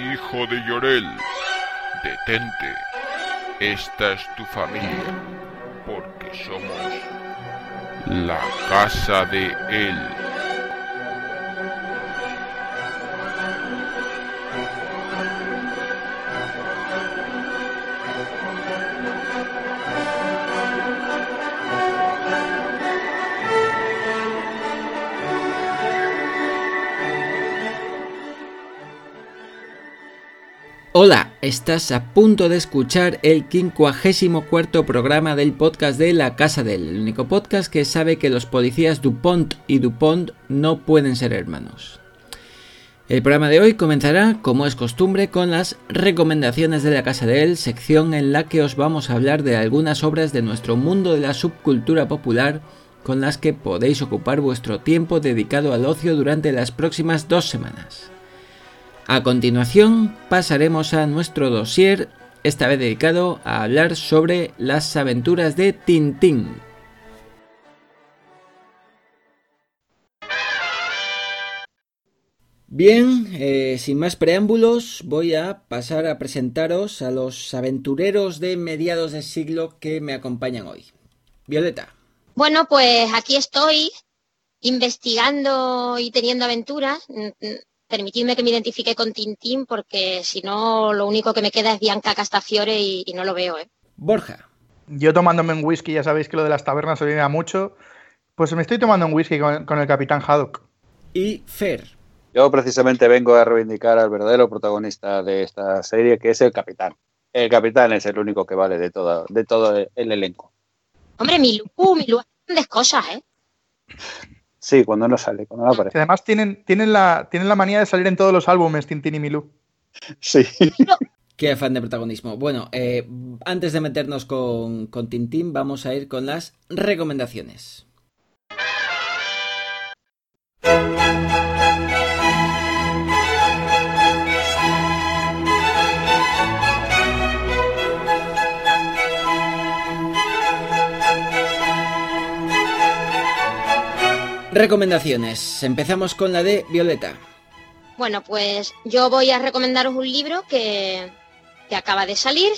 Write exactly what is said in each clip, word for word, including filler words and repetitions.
hijo de Llorel, detente. Esta es tu familia, porque somos la casa de él. Hola, estás a punto de escuchar el quincuagésimo cuarto programa del podcast de La Casa de él, el único podcast que sabe que los policías Dupont y Dupont no pueden ser hermanos. El programa de hoy comenzará, como es costumbre, con las recomendaciones de La Casa de él, sección en la que os vamos a hablar de algunas obras de nuestro mundo de la subcultura popular con las que podéis ocupar vuestro tiempo dedicado al ocio durante las próximas dos semanas. A continuación pasaremos a nuestro dossier, esta vez dedicado a hablar sobre las aventuras de Tintín. Bien, eh, sin más preámbulos, voy a pasar a presentaros a los aventureros de mediados de siglo que me acompañan hoy. Violeta. Bueno, pues aquí estoy investigando y teniendo aventuras. Permitidme que me identifique con Tintín, porque si no, lo único que me queda es Bianca Castafiore y, y no lo veo, ¿eh? Borja. Yo tomándome un whisky, ya sabéis que lo de las tabernas se viene a mucho, pues me estoy tomando un whisky con, con el Capitán Haddock. Y Fer. Yo precisamente vengo a reivindicar al verdadero protagonista de esta serie, que es el Capitán. El Capitán es el único que vale de todo, de todo el elenco. Hombre, Milú, Milú hace grandes cosas, ¿eh? Sí, cuando no sale, cuando no aparece. Además tienen, tienen, la, tienen la manía de salir en todos los álbumes, Tintín y Milú. Sí. Qué afán de protagonismo. Bueno, eh, antes de meternos con, con Tintín, vamos a ir con las recomendaciones. Recomendaciones. Empezamos con la de Violeta. Bueno, pues yo voy a recomendaros un libro que, que acaba de salir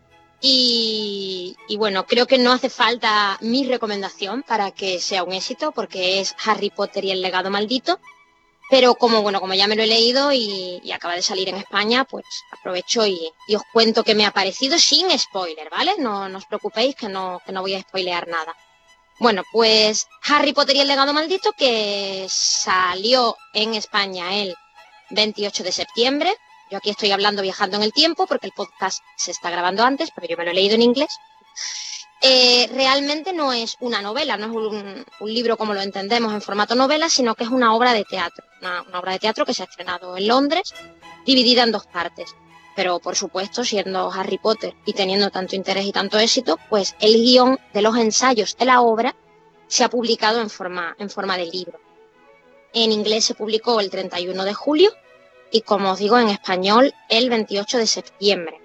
y, y bueno, creo que no hace falta mi recomendación para que sea un éxito, porque es Harry Potter y el legado maldito, pero como bueno, como ya me lo he leído y, y acaba de salir en España, pues aprovecho y, y os cuento qué me ha parecido sin spoiler, ¿vale? No, no os preocupéis que no, que no voy a spoilear nada. Bueno, pues Harry Potter y el legado maldito, que salió en España el veintiocho de septiembre. Yo aquí estoy hablando viajando en el tiempo porque el podcast se está grabando antes, pero yo me lo he leído en inglés. Eh, realmente no es una novela, no es un, un libro como lo entendemos en formato novela, sino que es una obra de teatro. Una, una obra de teatro que se ha estrenado en Londres, dividida en dos partes. Pero, por supuesto, siendo Harry Potter y teniendo tanto interés y tanto éxito, pues el guión de los ensayos de la obra se ha publicado en forma, en forma de libro. En inglés se publicó el treinta y uno de julio y, como os digo, en español el veintiocho de septiembre.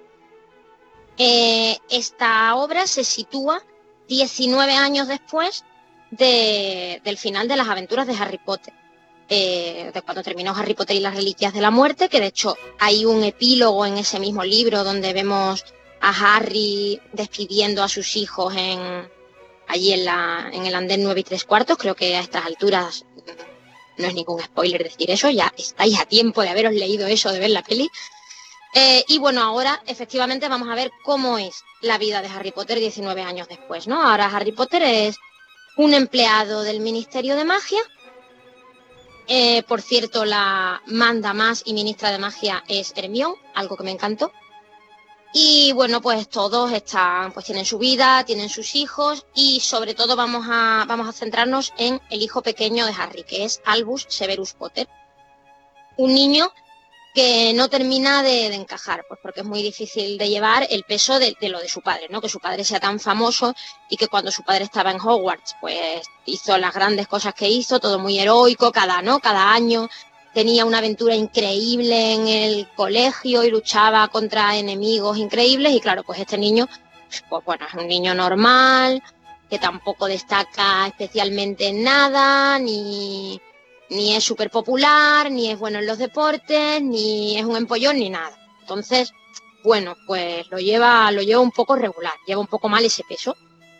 Eh, esta obra se sitúa diecinueve años después de, del final de las aventuras de Harry Potter. Eh, de cuando terminó Harry Potter y las Reliquias de la Muerte, que de hecho hay un epílogo en ese mismo libro donde vemos a Harry despidiendo a sus hijos en allí en, la, en el andén nueve y tres cuartos. Creo que a estas alturas no es ningún spoiler decir eso, ya estáis a tiempo de haberos leído eso, de ver la peli. Eh, y bueno, ahora efectivamente vamos a ver cómo es la vida de Harry Potter diecinueve años después, ¿no? Ahora Harry Potter es un empleado del Ministerio de Magia. Eh, por cierto, la manda más y ministra de magia es Hermione, algo que me encantó. Y bueno, pues todos están, pues tienen su vida, tienen sus hijos y sobre todo vamos a, vamos a centrarnos en el hijo pequeño de Harry, que es Albus Severus Potter. Un niño que no termina de, de encajar, pues porque es muy difícil de llevar el peso de, de lo de su padre, ¿no? Que su padre sea tan famoso y que cuando su padre estaba en Hogwarts, pues hizo las grandes cosas que hizo, todo muy heroico, cada, ¿no? Cada año tenía una aventura increíble en el colegio y luchaba contra enemigos increíbles y claro, pues este niño, pues bueno, es un niño normal, que tampoco destaca especialmente en nada, ni... ni es súper popular, ni es bueno en los deportes, ni es un empollón, ni nada. Entonces, bueno, pues lo lleva, lo lleva un poco regular, lleva un poco mal ese peso.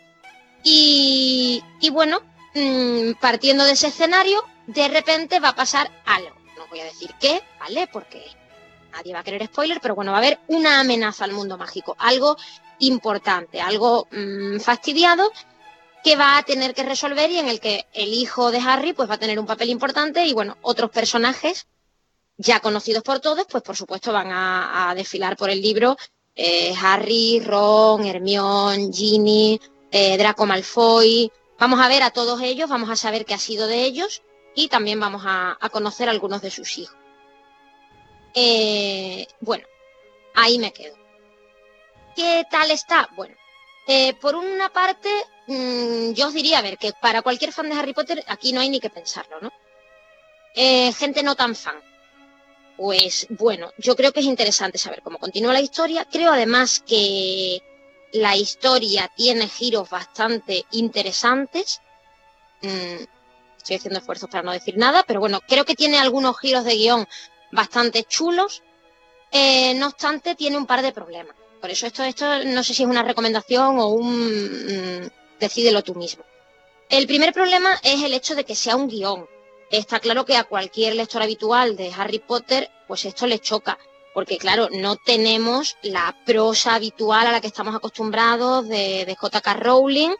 Y, y bueno, mmm, partiendo de ese escenario, de repente va a pasar algo. No voy a decir qué, ¿vale? Porque nadie va a querer spoiler, pero bueno, va a haber una amenaza al mundo mágico, algo importante, algo mmm, fastidiado, que va a tener que resolver y en el que el hijo de Harry pues va a tener un papel importante y bueno, otros personajes ya conocidos por todos, pues por supuesto van a, a desfilar por el libro, eh, Harry, Ron, Hermione, Ginny, eh, Draco Malfoy. Vamos a ver a todos ellos, vamos a saber qué ha sido de ellos y también vamos a, a conocer a algunos de sus hijos. Eh, bueno, ahí me quedo. ¿Qué tal está? Bueno, eh, por una parte, mmm, yo os diría, a ver, que para cualquier fan de Harry Potter aquí no hay ni que pensarlo, ¿no? Eh, gente no tan fan. Pues bueno, yo creo que es interesante saber cómo continúa la historia. Creo además que la historia tiene giros bastante interesantes. Mm, estoy haciendo esfuerzos para no decir nada, pero bueno, creo que tiene algunos giros de guión bastante chulos. Eh, no obstante, tiene un par de problemas. Por eso esto, esto no sé si es una recomendación o un... Mmm, decídelo tú mismo. El primer problema es el hecho de que sea un guión. Está claro que a cualquier lector habitual de Harry Potter, pues esto le choca. Porque, claro, no tenemos la prosa habitual a la que estamos acostumbrados de, de J K Rowling,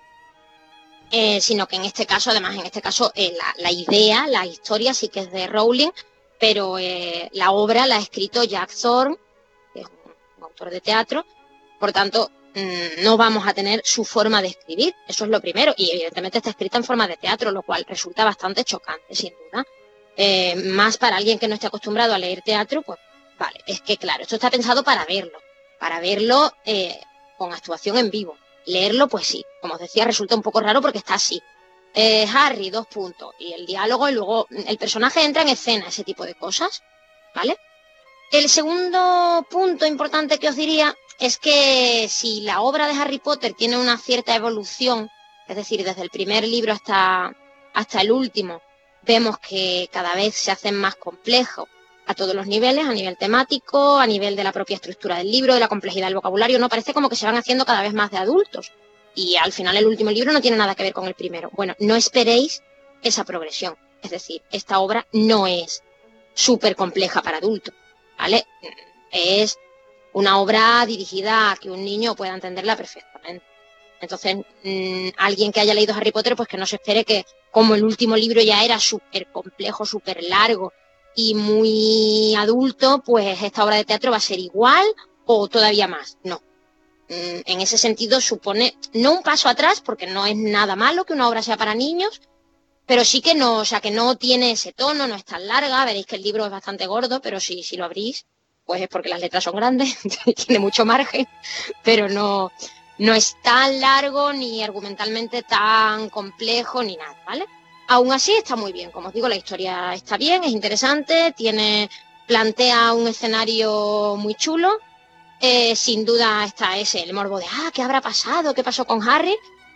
eh, sino que en este caso, además, en este caso, eh, la, la idea, la historia sí que es de Rowling, pero eh, la obra la ha escrito Jack Thorne, que es un, un autor de teatro. Por tanto, mmm, no vamos a tener su forma de escribir, eso es lo primero. Y evidentemente está escrita en forma de teatro, lo cual resulta bastante chocante, sin duda. Eh, más para alguien que no esté acostumbrado a leer teatro, pues vale, es que claro, esto está pensado para verlo, para verlo eh, con actuación en vivo. Leerlo, pues sí, como os decía, resulta un poco raro porque está así. Eh, Harry, dos puntos, y el diálogo, y luego el personaje entra en escena, ese tipo de cosas, ¿vale? El segundo punto importante que os diría es que si la obra de Harry Potter tiene una cierta evolución, es decir, desde el primer libro hasta, hasta el último, vemos que cada vez se hacen más complejos a todos los niveles, a nivel temático, a nivel de la propia estructura del libro, de la complejidad del vocabulario, no parece como que se van haciendo cada vez más de adultos. Y al final el último libro no tiene nada que ver con el primero. Bueno, no esperéis esa progresión. Es decir, esta obra no es súper compleja para adultos, ¿vale? Es una obra dirigida a que un niño pueda entenderla perfectamente. Entonces, mmm, alguien que haya leído Harry Potter, pues que no se espere que, como el último libro ya era súper complejo, súper largo y muy adulto, pues esta obra de teatro va a ser igual o todavía más. No. Mm, en ese sentido supone, no un paso atrás, porque no es nada malo que una obra sea para niños, pero sí que no, o sea, que no tiene ese tono, no es tan larga. Veréis que el libro es bastante gordo, pero si, si lo abrís, pues es porque las letras son grandes, tiene mucho margen, pero no, no es tan largo ni argumentalmente tan complejo ni nada, ¿vale? Aún así está muy bien, como os digo, la historia está bien, es interesante, tiene, plantea un escenario muy chulo, eh, sin duda está ese, el morbo de, ah, ¿qué habrá pasado? ¿Qué pasó con Harry?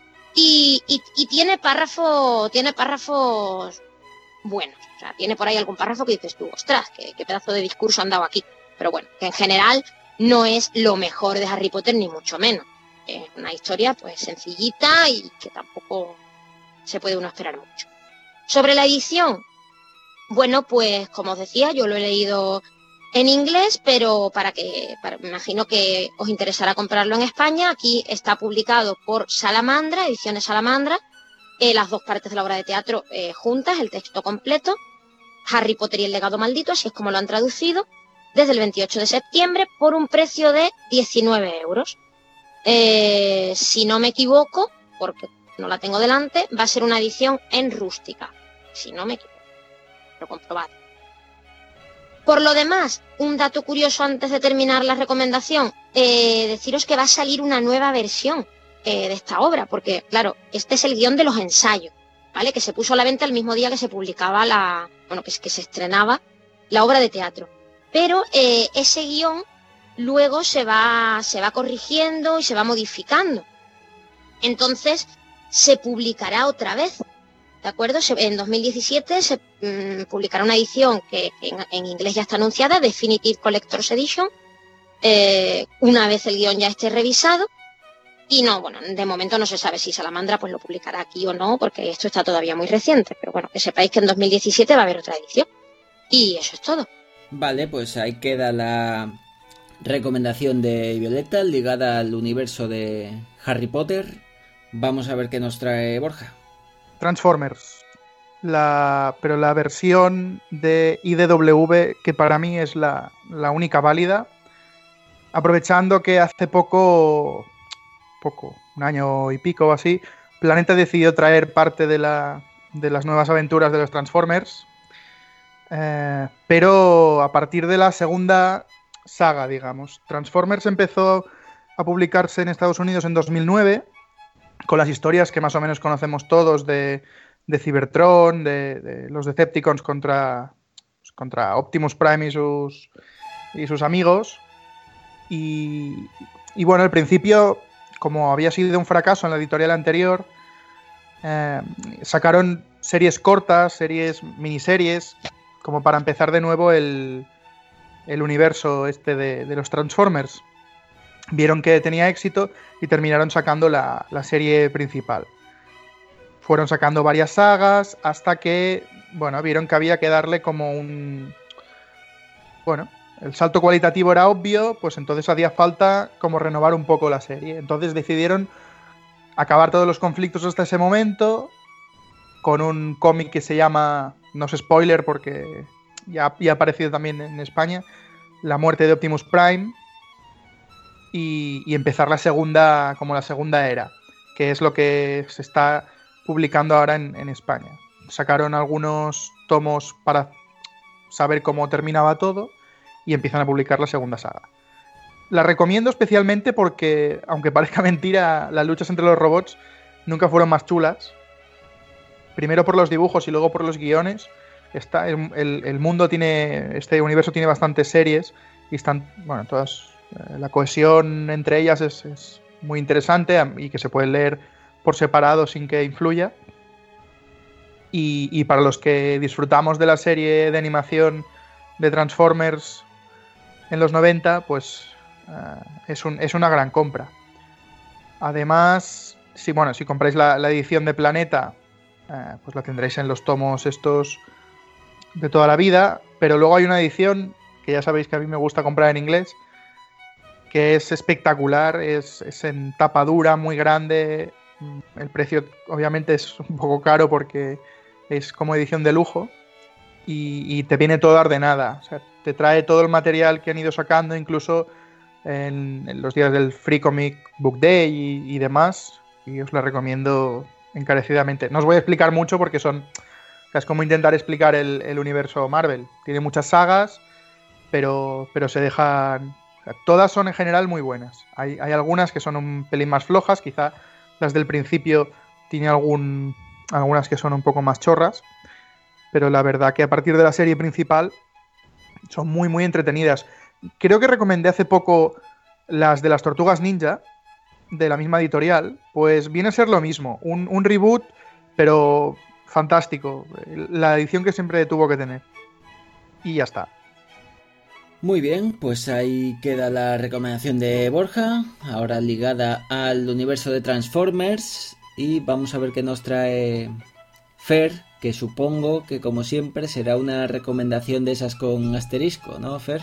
Y, y, y tiene párrafos, tiene párrafos buenos, o sea, tiene por ahí algún párrafo que dices tú, ostras, qué, qué pedazo de discurso han dado aquí. Pero bueno, que en general no es lo mejor de Harry Potter, ni mucho menos. Es una historia pues sencillita y que tampoco se puede uno esperar mucho. Sobre la edición, bueno, pues como os decía, yo lo he leído en inglés, pero para que, para, me imagino que os interesará comprarlo en España. Aquí está publicado por Salamandra, Ediciones Salamandra, eh, las dos partes de la obra de teatro eh, juntas, el texto completo, Harry Potter y el legado maldito, así es como lo han traducido, desde el veintiocho de septiembre por un precio de diecinueve euros. Eh, si no me equivoco, porque no la tengo delante, va a ser una edición en rústica, si no me equivoco, lo comprobad. Por lo demás, un dato curioso antes de terminar la recomendación, eh, deciros que va a salir una nueva versión eh, de esta obra, porque claro, este es el guión de los ensayos, ¿vale? Que se puso a la venta el mismo día que se publicaba la, bueno, que, que se estrenaba la obra de teatro. Pero eh, ese guión luego se va, se va corrigiendo y se va modificando. Entonces se publicará otra vez. ¿de acuerdo? En dos mil diecisiete se mmm, publicará una edición que, que en, en inglés ya está anunciada, Definitive Collector's Edition, eh, una vez el guión ya esté revisado. Y no, bueno, de momento no se sabe si Salamandra pues lo publicará aquí o no, porque esto está todavía muy reciente. Pero bueno, que sepáis que en dos mil diecisiete va a haber otra edición. Y eso es todo. Vale, pues ahí queda la recomendación de Violeta ligada al universo de Harry Potter. Vamos a ver qué nos trae Borja. Transformers. La, pero la versión de I D W, que para mí es la, la única válida. Aprovechando que hace poco... poco, un año y pico o así, Planeta decidió traer parte de, la, de las nuevas aventuras de los Transformers, eh, pero a partir de la segunda saga, digamos. Transformers empezó a publicarse en Estados Unidos en dos mil nueve, con las historias que más o menos conocemos todos de, de Cybertron, de, de los Decepticons contra, contra Optimus Prime y sus, y sus amigos. Y, y bueno, al principio, como había sido un fracaso en la editorial anterior, eh, sacaron series cortas, series, miniseries, como para empezar de nuevo el, el universo este de, de los Transformers. Vieron que tenía éxito y terminaron sacando la, la serie principal. Fueron sacando varias sagas hasta que, bueno, vieron que había que darle como un... Bueno... El salto cualitativo era obvio, pues entonces hacía falta como renovar un poco la serie. Entonces decidieron acabar todos los conflictos hasta ese momento con un cómic que se llama, no es spoiler porque ya, ya ha aparecido también en España, La muerte de Optimus Prime, y, y empezar la segunda, como la segunda era, que es lo que se está publicando ahora en, en España. Sacaron algunos tomos para saber cómo terminaba todo y empiezan a publicar la segunda saga. La recomiendo especialmente porque, aunque parezca mentira, las luchas entre los robots nunca fueron más chulas. Primero por los dibujos y luego por los guiones. Está, el, el, el mundo tiene, este universo tiene bastantes series y están, bueno, todas, eh, la cohesión entre ellas es, es muy interesante y que se puede leer por separado sin que influya. Y, y para los que disfrutamos de la serie de animación de Transformers en los noventa, pues uh, es, un, es una gran compra. Además, si, bueno, si compráis la, la edición de Planeta, uh, pues la tendréis en los tomos estos de toda la vida, pero luego hay una edición que ya sabéis que a mí me gusta comprar en inglés, que es espectacular, es, es en tapa dura, muy grande. El precio obviamente es un poco caro porque es como edición de lujo. Y, y te viene toda ordenada, o sea, te trae todo el material que han ido sacando, incluso en, en los días del Free Comic Book Day y, y demás, y os la recomiendo encarecidamente. No os voy a explicar mucho porque son, o sea, es como intentar explicar el, el universo Marvel. Tiene muchas sagas, pero, pero se dejan, o sea, todas son en general muy buenas. Hay, hay algunas que son un pelín más flojas, quizá las del principio tiene algún, algunas que son un poco más chorras, pero la verdad que a partir de la serie principal son muy muy entretenidas. Creo que recomendé hace poco las de las Tortugas Ninja, de la misma editorial, pues viene a ser lo mismo, un, un reboot, pero fantástico, la edición que siempre tuvo que tener. Y ya está. Muy bien, pues ahí queda la recomendación de Borja, ahora ligada al universo de Transformers, y vamos a ver qué nos trae Fer, que supongo que como siempre será una recomendación de esas con asterisco, ¿no, Fer?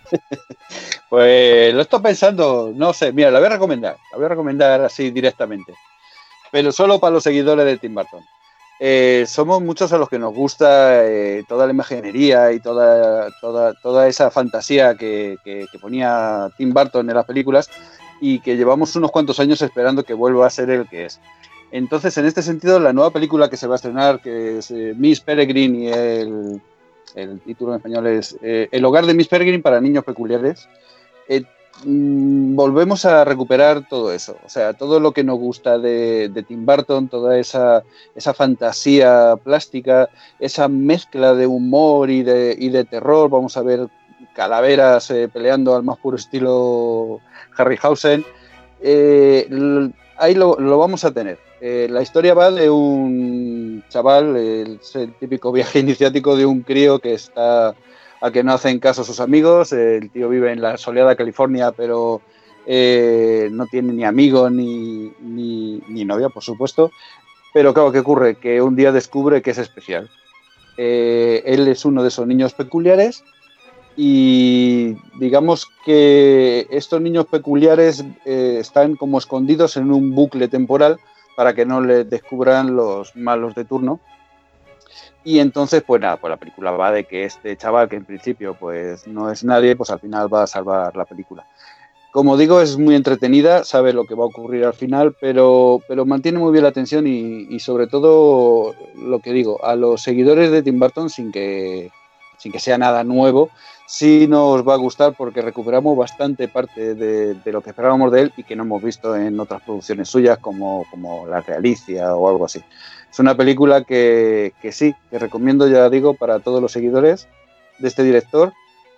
Pues lo estoy pensando, no sé, mira, la voy a recomendar, la voy a recomendar así directamente, pero solo para los seguidores de Tim Burton. Eh, somos muchos a los que nos gusta eh, toda la imaginería y toda, toda, toda esa fantasía que, que, que ponía Tim Burton en las películas y que llevamos unos cuantos años esperando que vuelva a ser el que es. Entonces, en este sentido, la nueva película que se va a estrenar, que es eh, Miss Peregrine, y el, el título en español es eh, El hogar de Miss Peregrine para niños peculiares, eh, mmm, volvemos a recuperar todo eso. O sea, todo lo que nos gusta de, de Tim Burton, toda esa, esa fantasía plástica, esa mezcla de humor y de, y de terror. Vamos a ver calaveras eh, peleando al más puro estilo Harryhausen. Eh, ahí lo, lo vamos a tener. Eh, la historia va de un chaval, el, el típico viaje iniciático de un crío que está a que no hacen caso a sus amigos. El tío vive en la soleada California, pero eh, no tiene ni amigo ni, ni, ni novia, por supuesto. Pero claro, ¿qué ocurre? Que un día descubre que es especial. Eh, él es uno de esos niños peculiares y digamos que estos niños peculiares eh, están como escondidos en un bucle temporal para que no les descubran los malos de turno. Y entonces, pues nada, pues la película va de que este chaval, que en principio pues no es nadie, pues al final va a salvar la película. Como digo, es muy entretenida, sabe lo que va a ocurrir al final, pero, pero mantiene muy bien la atención y, y sobre todo, lo que digo, a los seguidores de Tim Burton, sin que, sin que sea nada nuevo, sí nos va a gustar porque recuperamos bastante parte de, de lo que esperábamos de él y que no hemos visto en otras producciones suyas como, como La Realicia o algo así. Es una película que, que sí, que recomiendo, ya digo, para todos los seguidores de este director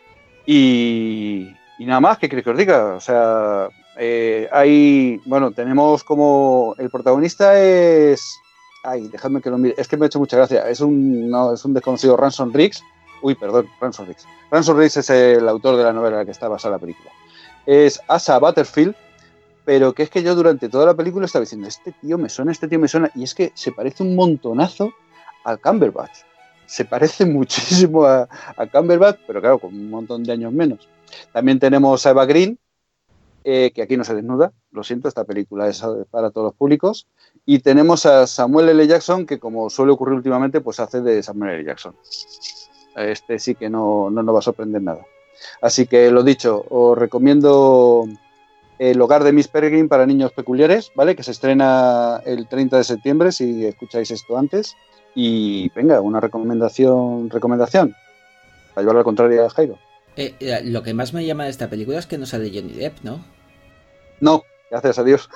y... Y nada más, ¿qué queréis que os diga? O sea, eh, hay, bueno, tenemos como, el protagonista es, ay, dejadme que lo mire, es que me ha hecho mucha gracia, es un, no, es un desconocido, Ransom Riggs, uy, perdón, Ransom Riggs. Ransom Riggs es el autor de la novela en la que está basada la película. Es Asa Butterfield, pero que es que yo durante toda la película estaba diciendo, este tío me suena, este tío me suena, y es que se parece un montonazo al Cumberbatch. Se parece muchísimo a, a Cumberbatch, pero claro, con un montón de años menos. También tenemos a Eva Green, eh, que aquí no se desnuda, lo siento, esta película es para todos los públicos. Y tenemos a Samuel L. Jackson, que como suele ocurrir últimamente, pues hace de Samuel L. Jackson. Este sí que no, no nos va a sorprender nada. Así que lo dicho, os recomiendo El hogar de Miss Peregrine para niños peculiares, ¿vale? Que se estrena el treinta de septiembre, si escucháis esto antes. Y venga, una recomendación, recomendación, para llevar la contraria a Jairo. Eh, lo que más me llama de esta película es que no sale Johnny Depp, ¿no? No, gracias a Dios.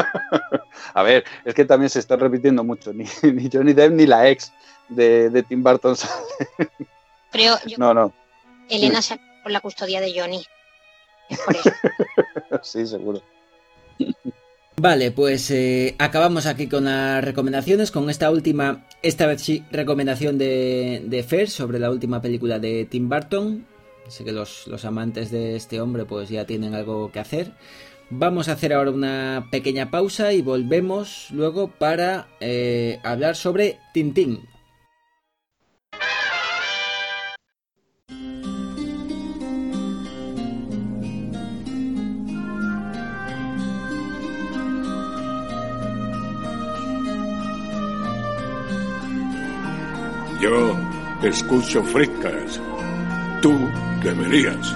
A ver, es que también se está repitiendo mucho. Ni, ni Johnny Depp ni la ex de, de Tim Burton sale. Pero yo, no, no. Elena sale por la custodia de Johnny. Es por eso. Sí, seguro. Vale, pues eh, acabamos aquí con las recomendaciones, con esta última, esta vez sí, recomendación de, de Fer sobre la última película de Tim Burton. Sé que los, los amantes de este hombre pues ya tienen algo que hacer. Vamos a hacer ahora una pequeña pausa y volvemos luego para eh, hablar sobre Tintín. Yo escucho Freakcast. Tú deberías.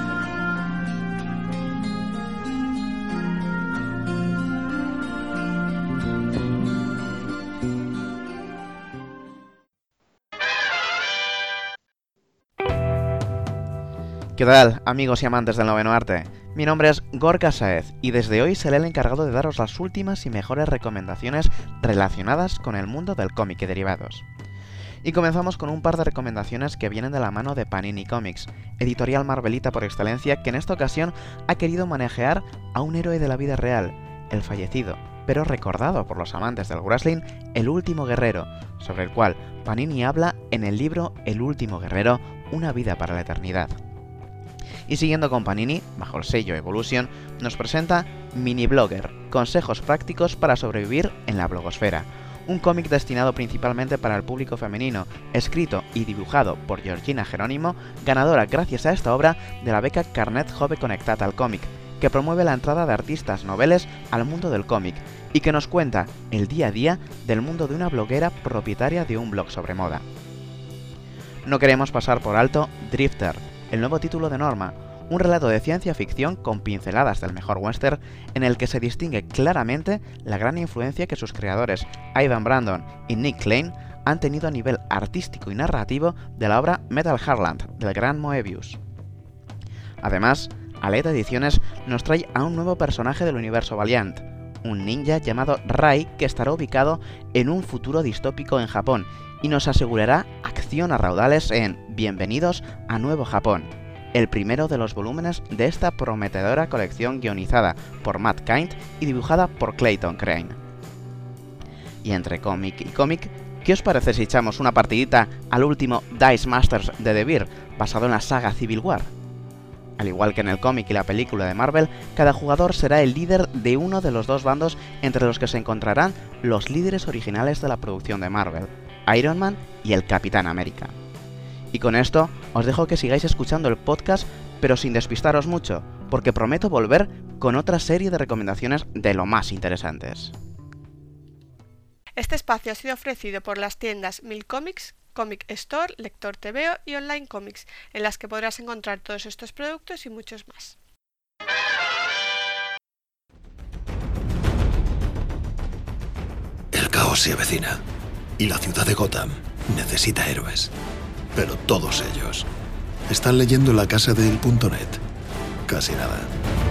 ¿Qué tal, amigos y amantes del noveno arte? Mi nombre es Gorka Saez y desde hoy seré el encargado de daros las últimas y mejores recomendaciones relacionadas con el mundo del cómic y derivados. Y comenzamos con un par de recomendaciones que vienen de la mano de Panini Comics, editorial marvelita por excelencia que en esta ocasión ha querido manejar a un héroe de la vida real, el fallecido, pero recordado por los amantes del wrestling, El Último Guerrero, sobre el cual Panini habla en el libro El Último Guerrero, una vida para la eternidad. Y siguiendo con Panini, bajo el sello Evolution, nos presenta Mini Blogger, consejos prácticos para sobrevivir en la blogosfera, un cómic destinado principalmente para el público femenino, escrito y dibujado por Georgina Jerónimo, ganadora gracias a esta obra de la beca Carnet Jove Connectat al cómic, que promueve la entrada de artistas noveles al mundo del cómic y que nos cuenta el día a día del mundo de una bloguera propietaria de un blog sobre moda. No queremos pasar por alto Drifter, el nuevo título de Norma, un relato de ciencia ficción con pinceladas del mejor western en el que se distingue claramente la gran influencia que sus creadores Ivan Brandon y Nick Klein han tenido a nivel artístico y narrativo de la obra Metal Heartland del gran Moebius. Además, Aleta Ediciones nos trae a un nuevo personaje del universo Valiant, un ninja llamado Rai que estará ubicado en un futuro distópico en Japón y nos asegurará acción a raudales en Bienvenidos a Nuevo Japón, el primero de los volúmenes de esta prometedora colección guionizada por Matt Kindt y dibujada por Clayton Crane. Y entre cómic y cómic ¿Qué os parece si echamos una partidita al último Dice Masters de The Beer, basado en la saga Civil War? Al igual que en el cómic y la película de Marvel, cada jugador será el líder de uno de los dos bandos entre los que se encontrarán los líderes originales de la producción de Marvel, Iron Man y el Capitán América. Y con esto os dejo que sigáis escuchando el podcast, pero sin despistaros mucho, porque prometo volver con otra serie de recomendaciones de lo más interesantes. Este espacio ha sido ofrecido por las tiendas Mil Comics, Comic Store, Lector T V O y Online Comics, en las que podrás encontrar todos estos productos y muchos más. El caos se avecina y la ciudad de Gotham necesita héroes. Pero todos ellos están leyendo La Casa de El punto net. Casi nada.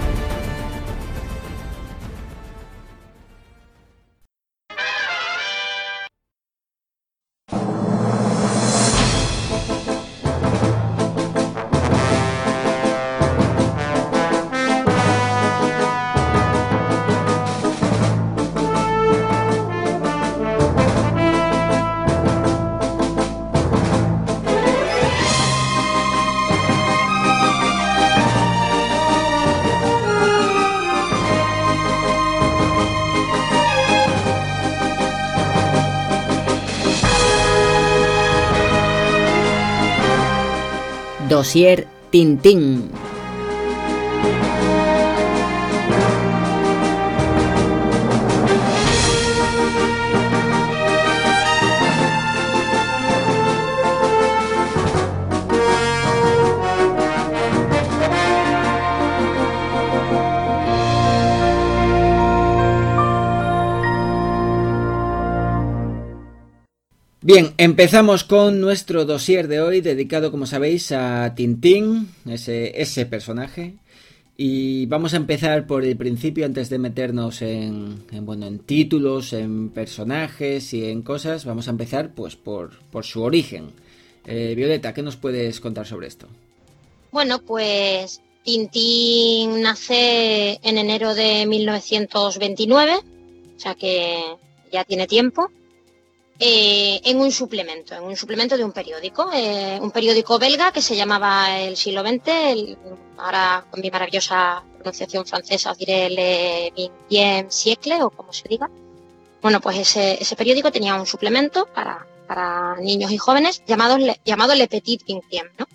Dossier Tintín. Bien, empezamos con nuestro dossier de hoy, dedicado, como sabéis, a Tintín, ese, ese personaje. Y vamos a empezar por el principio, antes de meternos en, en, bueno, en títulos, en personajes y en cosas. Vamos a empezar pues por, por su origen. Eh, Violeta, ¿qué nos puedes contar sobre esto? Bueno, pues Tintín nace en enero de mil novecientos veintinueve, o sea que ya tiene tiempo. Eh, en un suplemento, en un suplemento de un periódico, eh, un periódico belga que se llamaba El Siglo veinte, el, ahora con mi maravillosa pronunciación francesa os diré Le vingtième siècle, o como se diga. Bueno, pues ese, ese periódico tenía un suplemento para, para niños y jóvenes llamado, llamado Le Petit Vingtième, ¿no?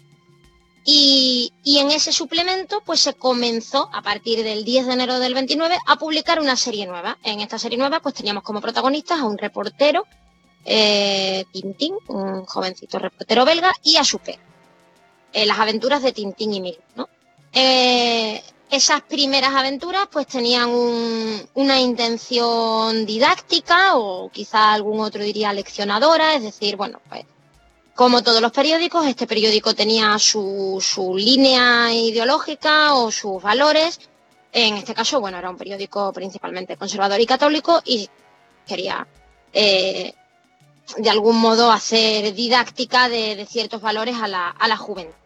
Y, y en ese suplemento pues se comenzó a partir del diez de enero del veintinueve a publicar una serie nueva. En esta serie nueva pues teníamos como protagonistas a un reportero, Eh, Tintín, un jovencito reportero belga, y a su perro. Eh, las aventuras de Tintín y Milou, ¿no? Eh, esas primeras aventuras pues tenían un, una intención didáctica o quizá algún otro diría leccionadora, es decir, bueno, pues como todos los periódicos, este periódico tenía su, su línea ideológica o sus valores. En este caso, bueno, era un periódico principalmente conservador y católico y quería eh, de algún modo hacer didáctica de, de ciertos valores a la, a la juventud.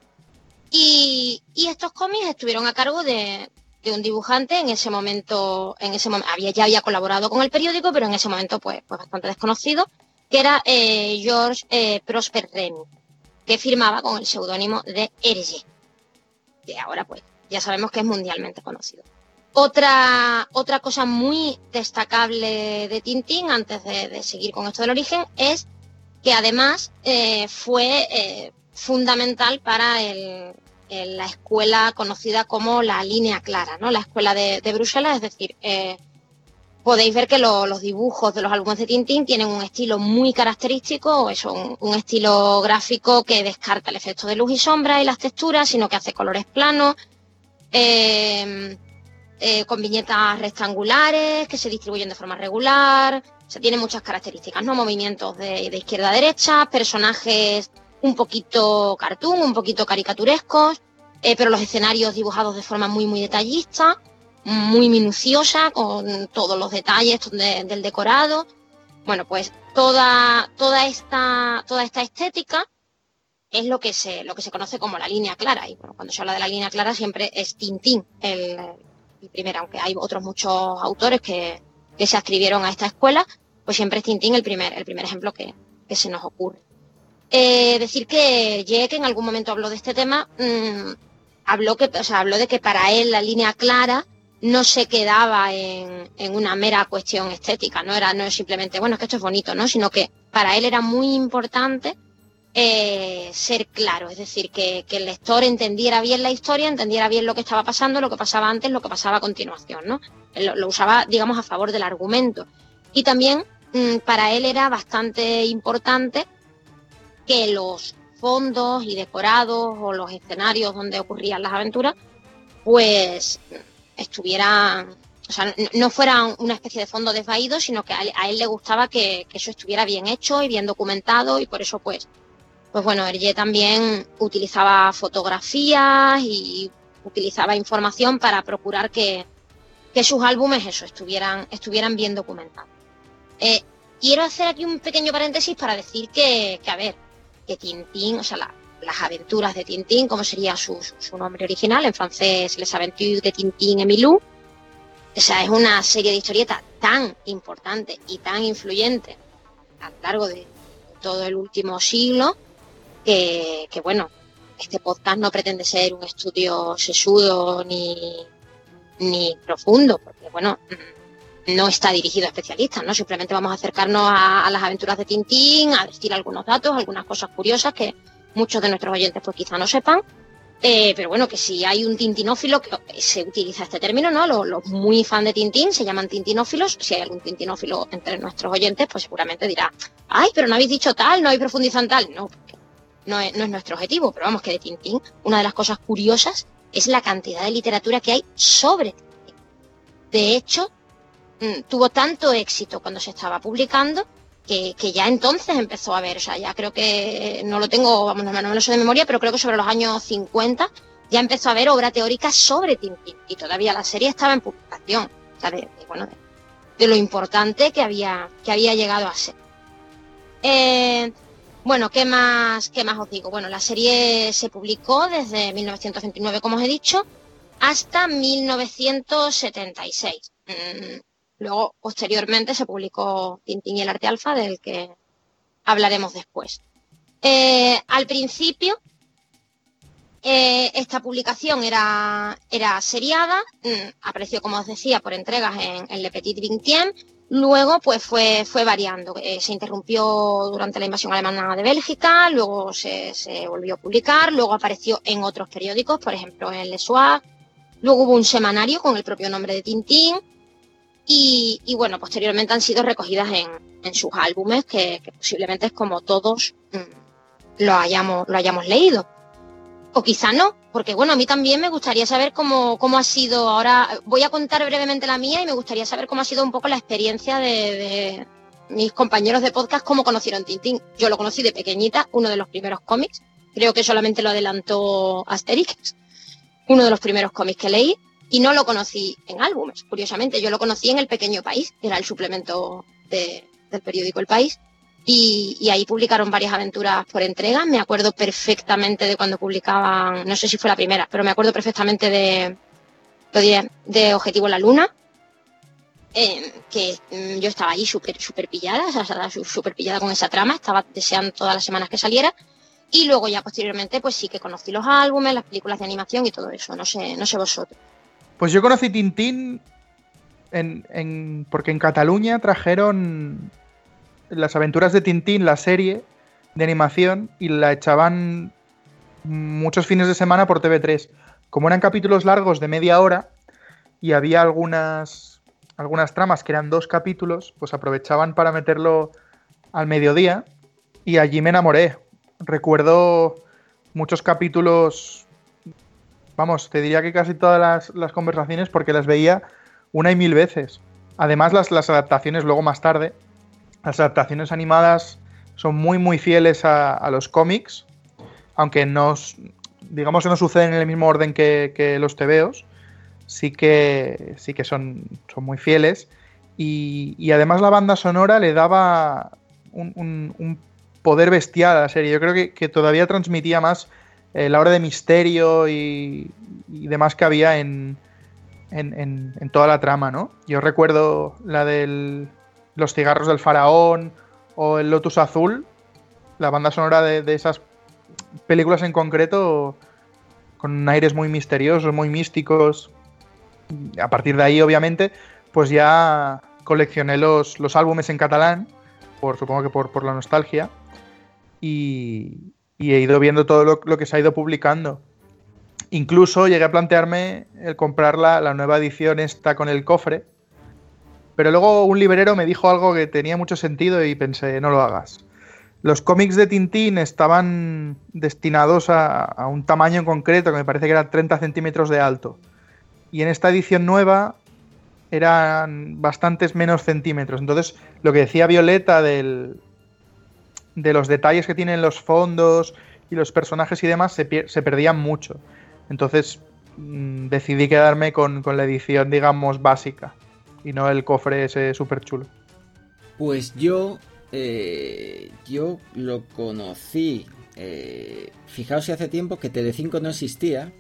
Y, y estos cómics estuvieron a cargo de, de un dibujante en ese momento, en ese momento había, ya había colaborado con el periódico, pero en ese momento pues, pues bastante desconocido, que era eh, Georges eh, Prosper Remy, que firmaba con el seudónimo de Hergé, que ahora pues ya sabemos que es mundialmente conocido. Otra, otra cosa muy destacable de Tintín, antes de, de seguir con esto del origen, es que además eh, fue eh, fundamental para el, el, la escuela conocida como la Línea Clara, ¿no? La escuela de, de Bruselas, es decir, eh, podéis ver que lo, los dibujos de los álbumes de Tintín tienen un estilo muy característico, es un, un estilo gráfico que descarta el efecto de luz y sombra y las texturas, sino que hace colores planos, eh, Eh, con viñetas rectangulares que se distribuyen de forma regular. O sea, tiene muchas características, ¿no? Movimientos de, de izquierda a derecha, personajes un poquito cartoon, un poquito caricaturescos, eh, pero los escenarios dibujados de forma muy, muy detallista, muy minuciosa, con todos los detalles de, del decorado. Bueno, pues toda, toda esta, toda esta estética es lo que se, lo que se conoce como la Línea Clara. Y bueno, cuando se habla de la Línea Clara siempre es Tintín el el primero, aunque hay otros muchos autores que, que se adscribieron a esta escuela, pues siempre es Tintín el primer, el primer ejemplo que, que se nos ocurre. Eh, decir que Ye, que en algún momento habló de este tema, mmm, habló, que, o sea, habló de que para él la línea clara no se quedaba en, en una mera cuestión estética, no era no es simplemente, bueno, es que esto es bonito, ¿no? Sino que para él era muy importante eh, ser claro, es decir, que, que el lector entendiera bien la historia, entendiera bien lo que estaba pasando, lo que pasaba antes, lo que pasaba a continuación, ¿no? Él lo, lo usaba, digamos, a favor del argumento. Y también mmm, para él era bastante importante que los fondos y decorados o los escenarios donde ocurrían las aventuras, pues estuvieran, o sea, no fueran una especie de fondo desvaído, sino que a él, a él le gustaba que, que eso estuviera bien hecho y bien documentado, y por eso pues, pues bueno, Hergé también utilizaba fotografías y utilizaba información para procurar que, que sus álbumes eso estuvieran, estuvieran bien documentados. Eh, quiero hacer aquí un pequeño paréntesis para decir que, que a ver, que Tintín, o sea, la, las aventuras de Tintín, como sería su, su, su nombre original, en francés Les Aventures de Tintín et Milou, o sea, es una serie de historietas tan importante y tan influyente a lo largo de todo el último siglo, que, que bueno, este podcast no pretende ser un estudio sesudo ni, ni profundo, porque bueno, no está dirigido a especialistas, ¿no? Simplemente vamos a acercarnos a, a las aventuras de Tintín, a decir algunos datos, algunas cosas curiosas que muchos de nuestros oyentes pues quizá no sepan, eh, pero bueno, que si hay un tintinófilo, que se utiliza este término, ¿no? Los, los muy fan de Tintín se llaman tintinófilos. Si hay algún tintinófilo entre nuestros oyentes, pues seguramente dirá, ay, pero no habéis dicho tal, no habéis profundizado en tal. No, porque no es, no es nuestro objetivo, pero vamos, que de Tintín, una de las cosas curiosas es la cantidad de literatura que hay sobre Tintín. De hecho, mmm, tuvo tanto éxito cuando se estaba publicando, Que, que ya entonces empezó a ver, o sea, ya creo que, no lo tengo, vamos, no, no me lo sé de memoria, pero creo que sobre los años cincuenta ya empezó a haber obra teórica sobre Tintín, y todavía la serie estaba en publicación, o sea, de, de, bueno, de, de lo importante que había, que había llegado a ser. Eh, bueno, ¿qué más, qué más os digo? Bueno, la serie se publicó desde mil novecientos veintinueve, como os he dicho, hasta mil novecientos setenta y seis. Mm, Luego, posteriormente, se publicó Tintín y el Arte Alfa, del que hablaremos después. Eh, al principio, eh, esta publicación era, era seriada, mmm, apareció, como os decía, por entregas en, en Le Petit Vingtième. Luego, pues fue, fue variando. Eh, se interrumpió durante la invasión alemana de Bélgica, luego se, se volvió a publicar, luego apareció en otros periódicos, por ejemplo, en Le Soir. Luego hubo un semanario con el propio nombre de Tintín. Y, y bueno, posteriormente han sido recogidas en, en sus álbumes, que, que posiblemente es como todos mmm, lo, hayamos, lo hayamos leído. O quizá no, porque bueno, a mí también me gustaría saber cómo, cómo ha sido, ahora voy a contar brevemente la mía y me gustaría saber cómo ha sido un poco la experiencia de, de mis compañeros de podcast, cómo conocieron Tintín. Yo lo conocí de pequeñita, uno de los primeros cómics, creo que solamente lo adelantó Asterix, uno de los primeros cómics que leí. Y no lo conocí en álbumes, curiosamente. Yo lo conocí en El Pequeño País, que era el suplemento de, del periódico El País. Y, y ahí publicaron varias aventuras por entrega. Me acuerdo perfectamente de cuando publicaban, no sé si fue la primera, pero me acuerdo perfectamente de, lo diré, de Objetivo La Luna. Eh, que mm, yo estaba ahí súper súper pillada, o sea, estaba súper pillada con esa trama. Estaba deseando todas las semanas que saliera. Y luego ya posteriormente, pues sí que conocí los álbumes, las películas de animación y todo eso. No sé, no sé vosotros. Pues yo conocí Tintín en, en, porque en Cataluña trajeron Las Aventuras de Tintín, la serie de animación, y la echaban muchos fines de semana por T V tres. Como eran capítulos largos de media hora y había algunas, algunas tramas que eran dos capítulos, pues aprovechaban para meterlo al mediodía y allí me enamoré. Recuerdo muchos capítulos... Vamos, te diría que casi todas las, las conversaciones, porque las veía una y mil veces. Además, las, las adaptaciones luego más tarde, las adaptaciones animadas son muy muy fieles a, a los cómics, aunque no, digamos que no suceden en el mismo orden que, que los tebeos, sí que, sí que son, son muy fieles. Y, y además la banda sonora le daba un, un, un poder bestial a la serie. Yo creo que, que todavía transmitía más Eh, la hora de misterio y, y demás que había en, en, en, en toda la trama, ¿no? Yo recuerdo la de los cigarros del faraón o el Lotus Azul, la banda sonora de, de esas películas en concreto, con aires muy misteriosos, muy místicos. A partir de ahí, obviamente, pues ya coleccioné los, los álbumes en catalán, por supongo que por, por la nostalgia, y, y he ido viendo todo lo, lo que se ha ido publicando. Incluso llegué a plantearme el comprar la, la nueva edición esta con el cofre, pero luego un librero me dijo algo que tenía mucho sentido y pensé, no lo hagas. Los cómics de Tintín estaban destinados a, a un tamaño en concreto, que me parece que era treinta centímetros de alto, y en esta edición nueva eran bastantes menos centímetros. Entonces, lo que decía Violeta del, de los detalles que tienen los fondos y los personajes y demás se, pier- se perdían mucho. Entonces, mmm, decidí quedarme con, con la edición, digamos, básica y no el cofre ese súper chulo. Pues yo, eh, yo lo conocí. Eh, fijaos si hace tiempo que Telecinco no existía.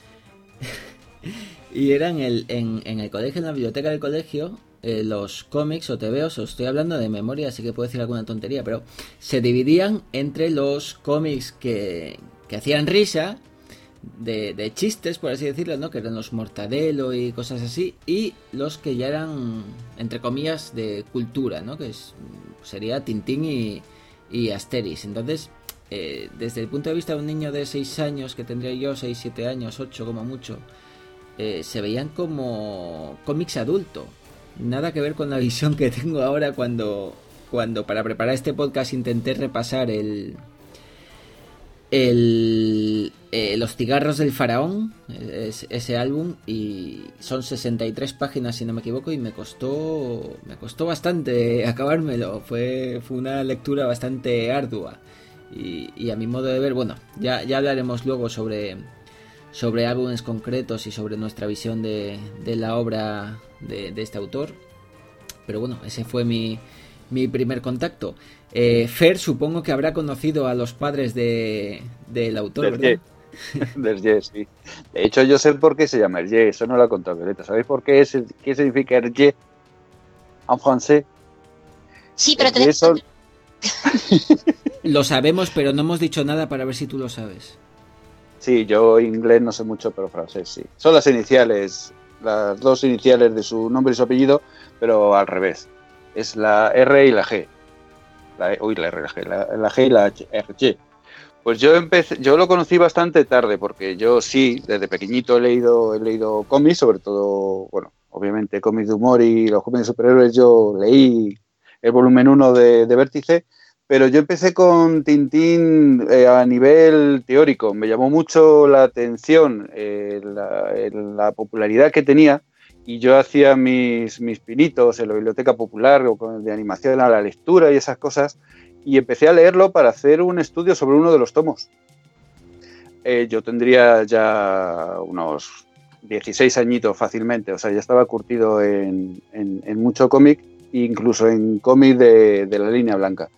Y era en el, en, en el colegio, en la biblioteca del colegio, eh, los cómics o tebeos, os estoy hablando de memoria, así que puedo decir alguna tontería, pero se dividían entre los cómics que, que hacían risa, de, de chistes, por así decirlo, ¿no? Que eran los Mortadelo y cosas así, y los que ya eran, entre comillas, de cultura, ¿no? Que es, sería Tintín y, y Asterix. Entonces, eh, desde el punto de vista de un niño de seis años, que tendría yo seis, siete años, ocho como mucho, Eh, se veían como cómics adulto. Nada que ver con la visión que tengo ahora cuando, cuando para preparar este podcast intenté repasar el, el eh, Los cigarros del faraón, es, ese álbum, y son sesenta y tres páginas si no me equivoco, y me costó me costó bastante acabármelo. Fue, fue una lectura bastante ardua y, y a mi modo de ver, bueno, ya, ya hablaremos luego sobre sobre álbumes concretos y sobre nuestra visión de, de la obra de, de este autor. Pero bueno, ese fue mi, mi primer contacto. Eh, Fer, supongo que habrá conocido a los padres de, del autor, del ¿verdad? Ye. Del Ye, sí. De hecho, yo sé por qué se llama el Ye, eso no lo ha contado Violeta. ¿Sabéis por qué es el, qué significa el Ye en francés? Sí, pero te son... Lo sabemos, pero no hemos dicho nada para ver si tú lo sabes. Sí, yo inglés no sé mucho, pero francés sí. Son las iniciales, las dos iniciales de su nombre y su apellido, pero al revés. Es la R y la G. La, uy, la R y la G. La, la G y la H, R, G. Pues yo empecé, yo lo conocí bastante tarde, porque yo sí, desde pequeñito he leído, he leído cómics, sobre todo, bueno, obviamente cómics de humor y los cómics de superhéroes. Yo leí el volumen uno de, de Vértice. Pero yo empecé con Tintín eh, a nivel teórico. Me llamó mucho la atención eh, la, la popularidad que tenía, y yo hacía mis, mis pinitos en la biblioteca popular o con, de animación a la lectura y esas cosas, y empecé a leerlo para hacer un estudio sobre uno de los tomos. Eh, yo tendría ya unos dieciséis añitos fácilmente, o sea, ya estaba curtido en, en, en mucho cómic, incluso en cómic de, de la línea blanca.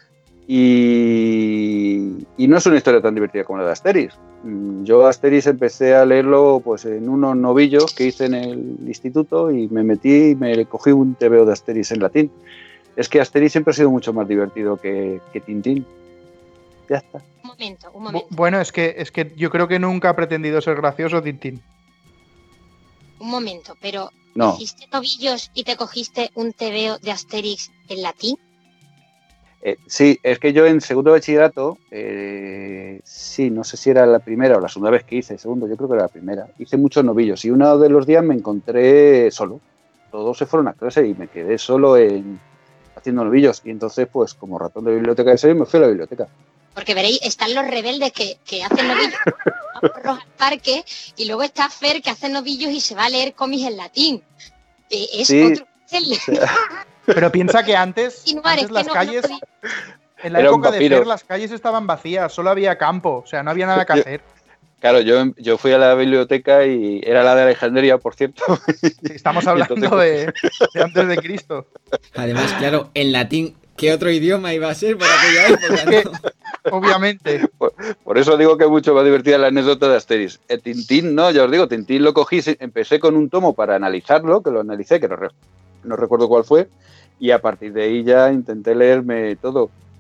Y, y no es una historia tan divertida como la de Asterix. Yo Asterix empecé a leerlo pues en unos novillos que hice en el instituto, y me metí y me cogí un tebeo de Asterix en latín. Es que Asterix siempre ha sido mucho más divertido que, que Tintín. Ya está. Un momento, un momento. Bueno, es que, es que yo creo que nunca ha pretendido ser gracioso Tintín. Un momento, pero no. ¿hiciste novillos y te cogiste un tebeo de Asterix en latín? Eh, sí, es que yo en segundo de bachillerato, eh, sí, no sé si era la primera o la segunda vez que hice, segundo, yo creo que era la primera, hice muchos novillos, y uno de los días me encontré solo. Todos se fueron a clase y me quedé solo en, haciendo novillos, y entonces, pues, como ratón de biblioteca de serie, me fui a la biblioteca. Porque veréis, están los rebeldes que, que hacen novillos al parque, y luego está Fer, que hace novillos y se va a leer cómics en latín. Eh, es sí, otro... o sea... Pero piensa que antes, antes las no, calles, no en la época de Fer, las calles estaban vacías, solo había campo, o sea, no había nada que hacer. Claro, yo, yo fui a la biblioteca y era la de Alejandría, por cierto. Sí, estamos hablando entonces... de, de antes de Cristo. Además, claro, en latín, ¿qué otro idioma iba a ser por aquella época? ¿No? Obviamente. Por, por eso digo que es mucho más divertida la anécdota de Asterix. El Tintín, no, ya os digo, Tintín lo cogí, empecé con un tomo para analizarlo, que lo analicé, que no, no recuerdo cuál fue, y a partir de ahí ya intenté leerme todo.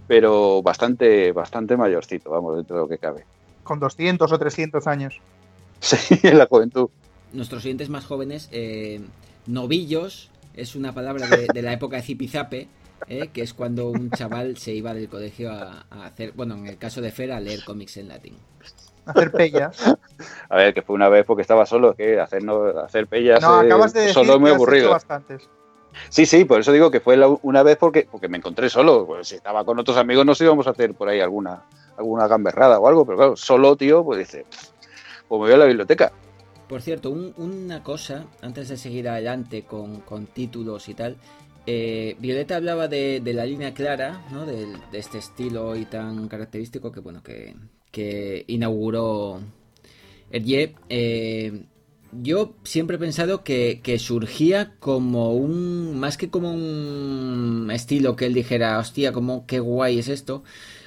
pero bastante, bastante mayorcito, vamos, dentro de lo que cabe. Con doscientos o trescientos años. Sí, en la juventud. Nuestros oyentes más jóvenes, eh, novillos es una palabra de, de la época de Zipizape, eh, que es cuando un chaval se iba del colegio a, a hacer, bueno, en el caso de Fer, a leer cómics en latín. Hacer pellas. A ver, que fue una vez porque estaba solo, que hacer, no, hacer pellas no, eh, acabas de decir solo es muy que has aburrido. hecho bastantes. Sí, sí, por eso digo que fue la, una vez porque, porque me encontré solo. Pues si estaba con otros amigos nos íbamos a hacer por ahí alguna, alguna gamberrada o algo, pero claro, solo, tío, pues dice, pues me voy a la biblioteca. Por cierto, un, una cosa, antes de seguir adelante con, con títulos y tal, eh, Violeta hablaba de, de la línea clara, ¿no? De, de este estilo y tan característico que, bueno, que, que inauguró Hergé. Eh, yo siempre he pensado que, que surgía como un, más que como un estilo que él dijera, hostia, como qué guay es esto,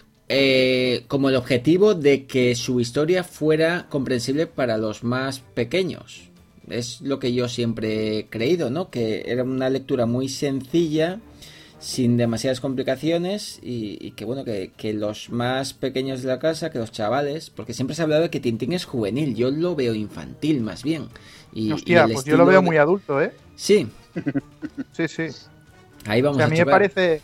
Eh, como el objetivo de que su historia fuera comprensible para los más pequeños. Es lo que yo siempre he creído, ¿no? Que era una lectura muy sencilla, sin demasiadas complicaciones y, y que bueno, que, que los más pequeños de la casa, que los chavales, porque siempre se ha hablado de que Tintín es juvenil, yo lo veo infantil más bien. Y, Hostia, y pues yo lo veo de... muy adulto, ¿eh? Sí. Sí, sí. Ahí vamos o sea, a a mí chocar. me parece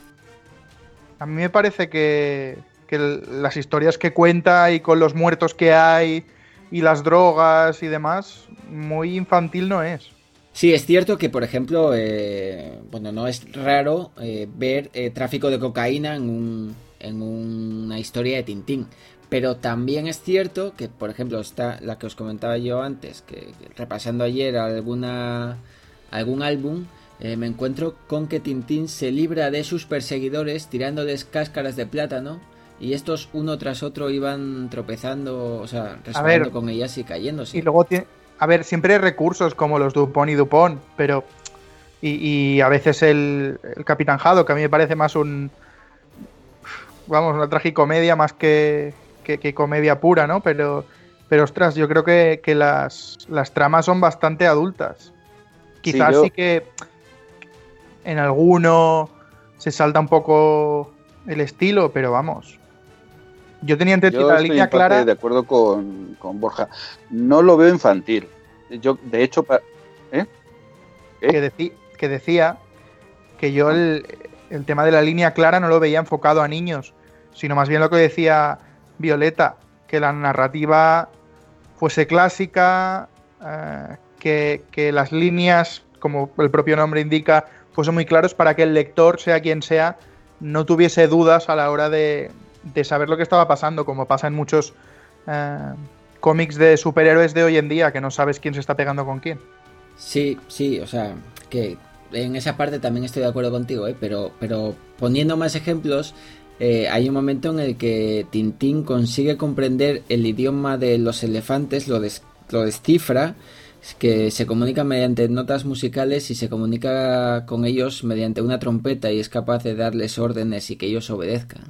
a mí me parece que que las historias que cuenta y con los muertos que hay y las drogas y demás, muy infantil no es. Sí, es cierto que, por ejemplo, eh, bueno, no es raro eh, ver eh, tráfico de cocaína en, un, en una historia de Tintín. Pero también es cierto que, por ejemplo, está la que os comentaba yo antes, que, que repasando ayer alguna algún álbum, eh, me encuentro con que Tintín se libra de sus perseguidores tirándoles cáscaras de plátano. Y estos uno tras otro iban tropezando, o sea, resbalando con ellas y cayéndose. Y luego tiene, a ver, siempre hay recursos como los Dupont y Dupont, pero y, y a veces el, el Capitán Haddock, que a mí me parece más un, vamos, una tragicomedia más que, que, que comedia pura, ¿no? Pero, pero ostras, yo creo que, que las, las tramas son bastante adultas. Quizás sí, yo... sí que en alguno se salta un poco el estilo, pero vamos. Yo tenía entre Yo la estoy línea en parte clara. de acuerdo con, con Borja. No lo veo infantil. Yo, de hecho, pa... ¿eh? ¿Eh? Que, decí, que decía que yo el, el tema de la línea clara no lo veía enfocado a niños, sino más bien lo que decía Violeta, que la narrativa fuese clásica, eh, que, que las líneas, como el propio nombre indica, fuesen muy claros para que el lector, sea quien sea, no tuviese dudas a la hora de, de saber lo que estaba pasando, como pasa en muchos eh, cómics de superhéroes de hoy en día, que no sabes quién se está pegando con quién. Sí, sí, o sea, que en esa parte también estoy de acuerdo contigo, ¿eh? pero, pero poniendo más ejemplos, eh, hay un momento en el que Tintín consigue comprender el idioma de los elefantes, lo, des, lo descifra, que se comunica mediante notas musicales y se comunica con ellos mediante una trompeta y es capaz de darles órdenes y que ellos obedezcan.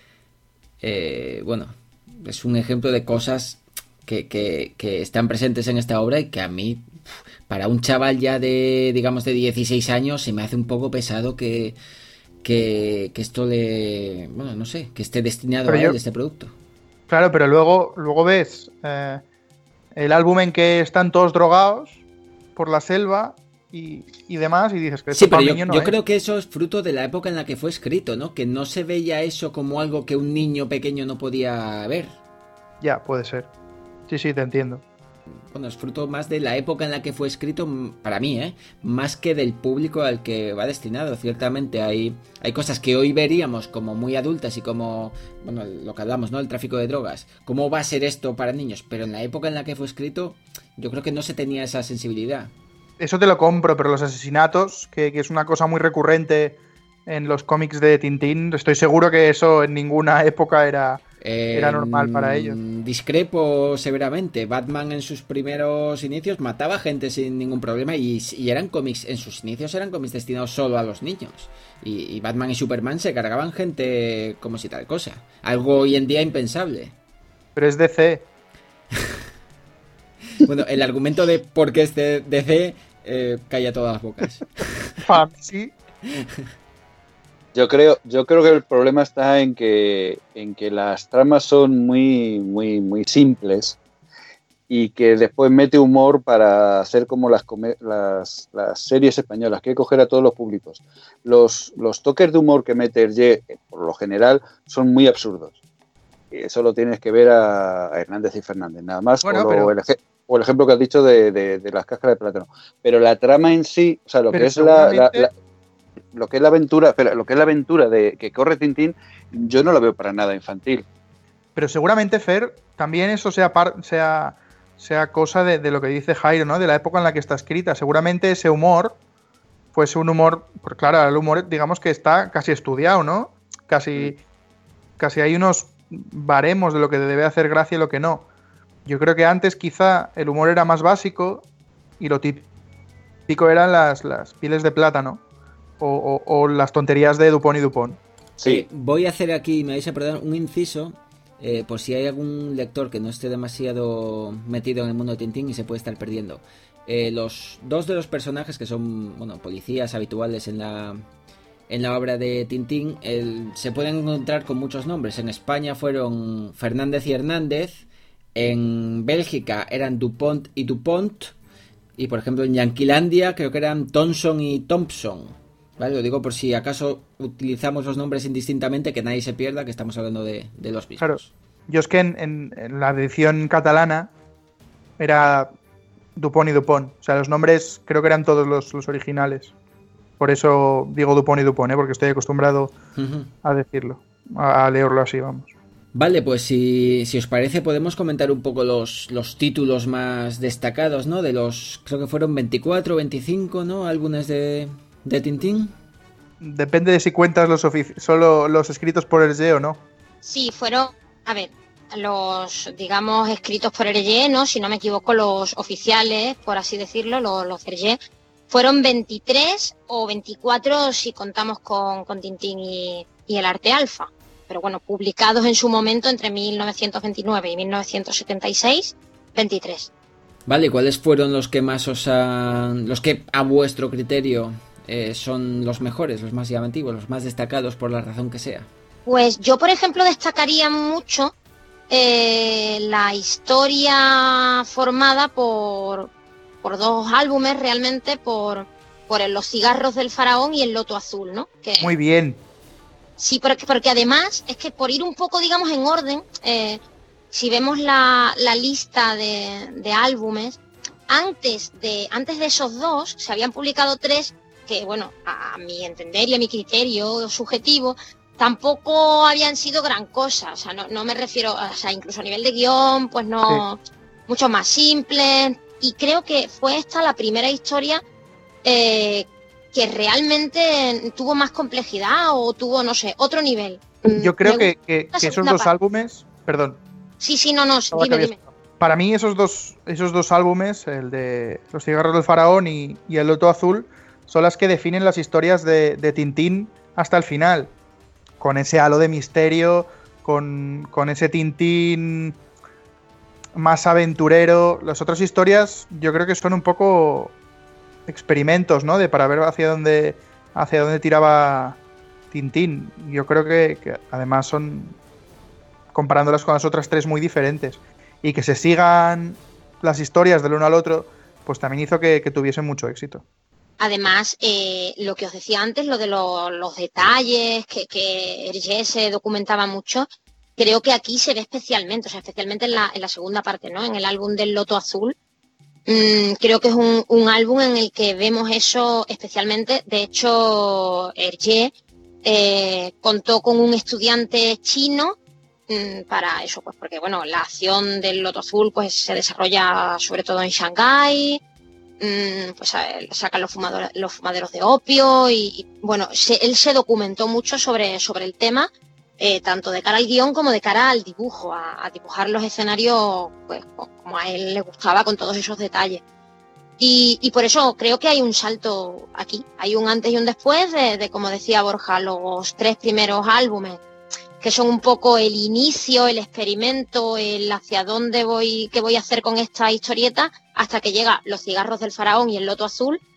Eh, bueno, es un ejemplo de cosas que, que, que están presentes en esta obra y que a mí, para un chaval ya de, digamos, de dieciséis años, se me hace un poco pesado que, que, que esto le, bueno, no sé, que esté destinado pero a yo, él, este producto. Claro, pero luego, luego ves eh, el álbum en que están todos drogados por la selva y, y demás, y dices que sí, pero yo, niño no yo es. creo que eso es fruto de la época en la que fue escrito, ¿no? Que no se veía eso como algo que un niño pequeño no podía ver. Ya, puede ser. Sí, sí, te entiendo. Bueno, es fruto más de la época en la que fue escrito, para mí, ¿eh? Más que del público al que va destinado. Ciertamente hay, hay cosas que hoy veríamos como muy adultas y como, bueno, lo que hablamos, ¿no? El tráfico de drogas. ¿Cómo va a ser esto para niños? Pero en la época en la que fue escrito, yo creo que no se tenía esa sensibilidad. Eso te lo compro, pero los asesinatos, que, que es una cosa muy recurrente en los cómics de Tintín, estoy seguro que eso en ninguna época era... Eh, Era normal para ellos. Discrepo severamente. Batman en sus primeros inicios mataba gente sin ningún problema y, y eran cómics, en sus inicios eran cómics destinados solo a los niños. Y, y Batman y Superman se cargaban gente como si tal cosa. Algo hoy en día impensable. Pero es D C. Bueno, el argumento de por qué es D C eh, calla todas las bocas. Fancy. Yo creo, yo creo que el problema está en que, en que las tramas son muy, muy, muy simples y que después mete humor para hacer como las, las, las series españolas, que hay que coger a todos los públicos. Los, los toques de humor que mete Hergé, por lo general, son muy absurdos. Y eso lo tienes que ver a, a Hernández y Fernández, nada más. Bueno, o, pero... el, o el ejemplo que has dicho de, de, de las cáscaras de plátano. Pero la trama en sí, o sea, lo pero que es seguramente... la... la, la lo que es la aventura, pero lo que es la aventura de que corre Tintín, yo no la veo para nada infantil. Pero seguramente, Fer, también eso sea par, sea, sea cosa de, de lo que dice Jairo, ¿no? De la época en la que está escrita. Seguramente ese humor fuese un humor, pues claro, el humor, digamos que está casi estudiado, ¿no? Casi, casi hay unos baremos de lo que debe hacer gracia y lo que no. Yo creo que antes quizá el humor era más básico y lo típico eran las, las pieles de plátano. O, o, o las tonterías de Dupont y Dupont. Sí. Voy a hacer aquí, me vais a perdonar, un inciso, eh, por si hay algún lector que no esté demasiado metido en el mundo de Tintín y se puede estar perdiendo. Eh, los dos de los personajes que son, bueno, policías habituales en la en la obra de Tintín, el, se pueden encontrar con muchos nombres. En España fueron Fernández y Hernández, en Bélgica eran Dupont y Dupont, y por ejemplo en Yanquilandia creo que eran Thomson y Thompson. Vale, lo digo por si acaso utilizamos los nombres indistintamente, que nadie se pierda, que estamos hablando de, de los mismos. Claro, yo es que en, en, en la edición catalana era Dupont y Dupont. O sea, los nombres creo que eran todos los, los originales. Por eso digo Dupont y Dupont, ¿eh? Porque estoy acostumbrado uh-huh. a decirlo, a, a leerlo así, vamos. Vale, pues si, si os parece podemos comentar un poco los, los títulos más destacados, ¿no? De los, creo que fueron veinticuatro, veinticinco, ¿no? Álbumes de... ¿De Tintín? Depende de si cuentas los ofici- solo los escritos por Hergé o no. Sí, fueron, a ver, los, digamos, escritos por Hergé, ¿no? Si no me equivoco, los oficiales, por así decirlo, los, los Hergé, fueron veintitrés o veinticuatro si contamos con, con Tintín y, y el Arte Alfa. Pero bueno, publicados en su momento entre mil novecientos veintinueve y mil novecientos setenta y seis, veintitrés. Vale, ¿cuáles fueron los que más os han... los que a vuestro criterio... Eh, son los mejores, los más llamativos, los más destacados por la razón que sea? Pues yo, por ejemplo, destacaría mucho eh, la historia formada por, por dos álbumes realmente, por, por el Los cigarros del faraón y el Loto azul, ¿no? Que, muy bien. Sí, porque, porque además es que por ir un poco, digamos, en orden, eh, si vemos la, la lista de, de álbumes, antes de, antes de esos dos se habían publicado tres que, bueno, a mi entender y a mi criterio subjetivo, tampoco habían sido gran cosa. O sea, no, no me refiero, o sea, incluso a nivel de guión, pues no, sí. Mucho más simple. Y creo que fue esta la primera historia eh, que realmente tuvo más complejidad o tuvo, no sé, otro nivel. Yo creo que, que, que esos dos parte. álbumes, perdón. Sí, sí, no, no, dime, dime. Para mí esos dos, esos dos álbumes, el de Los cigarros del faraón y, y el Loto azul, son las que definen las historias de, de Tintín hasta el final. Con ese halo de misterio, con, con ese Tintín más aventurero. Las otras historias yo creo que son un poco experimentos, ¿no? De para ver hacia dónde, hacia dónde tiraba Tintín. Yo creo que, que además son, comparándolas con las otras tres, muy diferentes. Y que se sigan las historias del uno al otro, pues también hizo que, que tuviesen mucho éxito. Además, eh, lo que os decía antes, lo de lo, los detalles, que, que Hergé se documentaba mucho, creo que aquí se ve especialmente, o sea, especialmente en la, en la segunda parte, ¿no? En el álbum del Loto azul. Mmm, creo que es un, un álbum en el que vemos eso especialmente. De hecho, Hergé eh, contó con un estudiante chino mmm, para eso, pues porque, bueno, la acción del Loto azul pues se desarrolla sobre todo en Shanghái. Pues sacan los fumadores, los fumaderos de opio y, y bueno, se, él se documentó mucho sobre, sobre el tema, eh, tanto de cara al guión como de cara al dibujo, a, a dibujar los escenarios pues como a él le gustaba, con todos esos detalles. Y, y por eso creo que hay un salto aquí, hay un antes y un después de, de, como decía Borja, los tres primeros álbumes, que son un poco el inicio, el experimento, el hacia dónde voy, qué voy a hacer con esta historieta, hasta que llega Los cigarros del faraón y el Loto azul,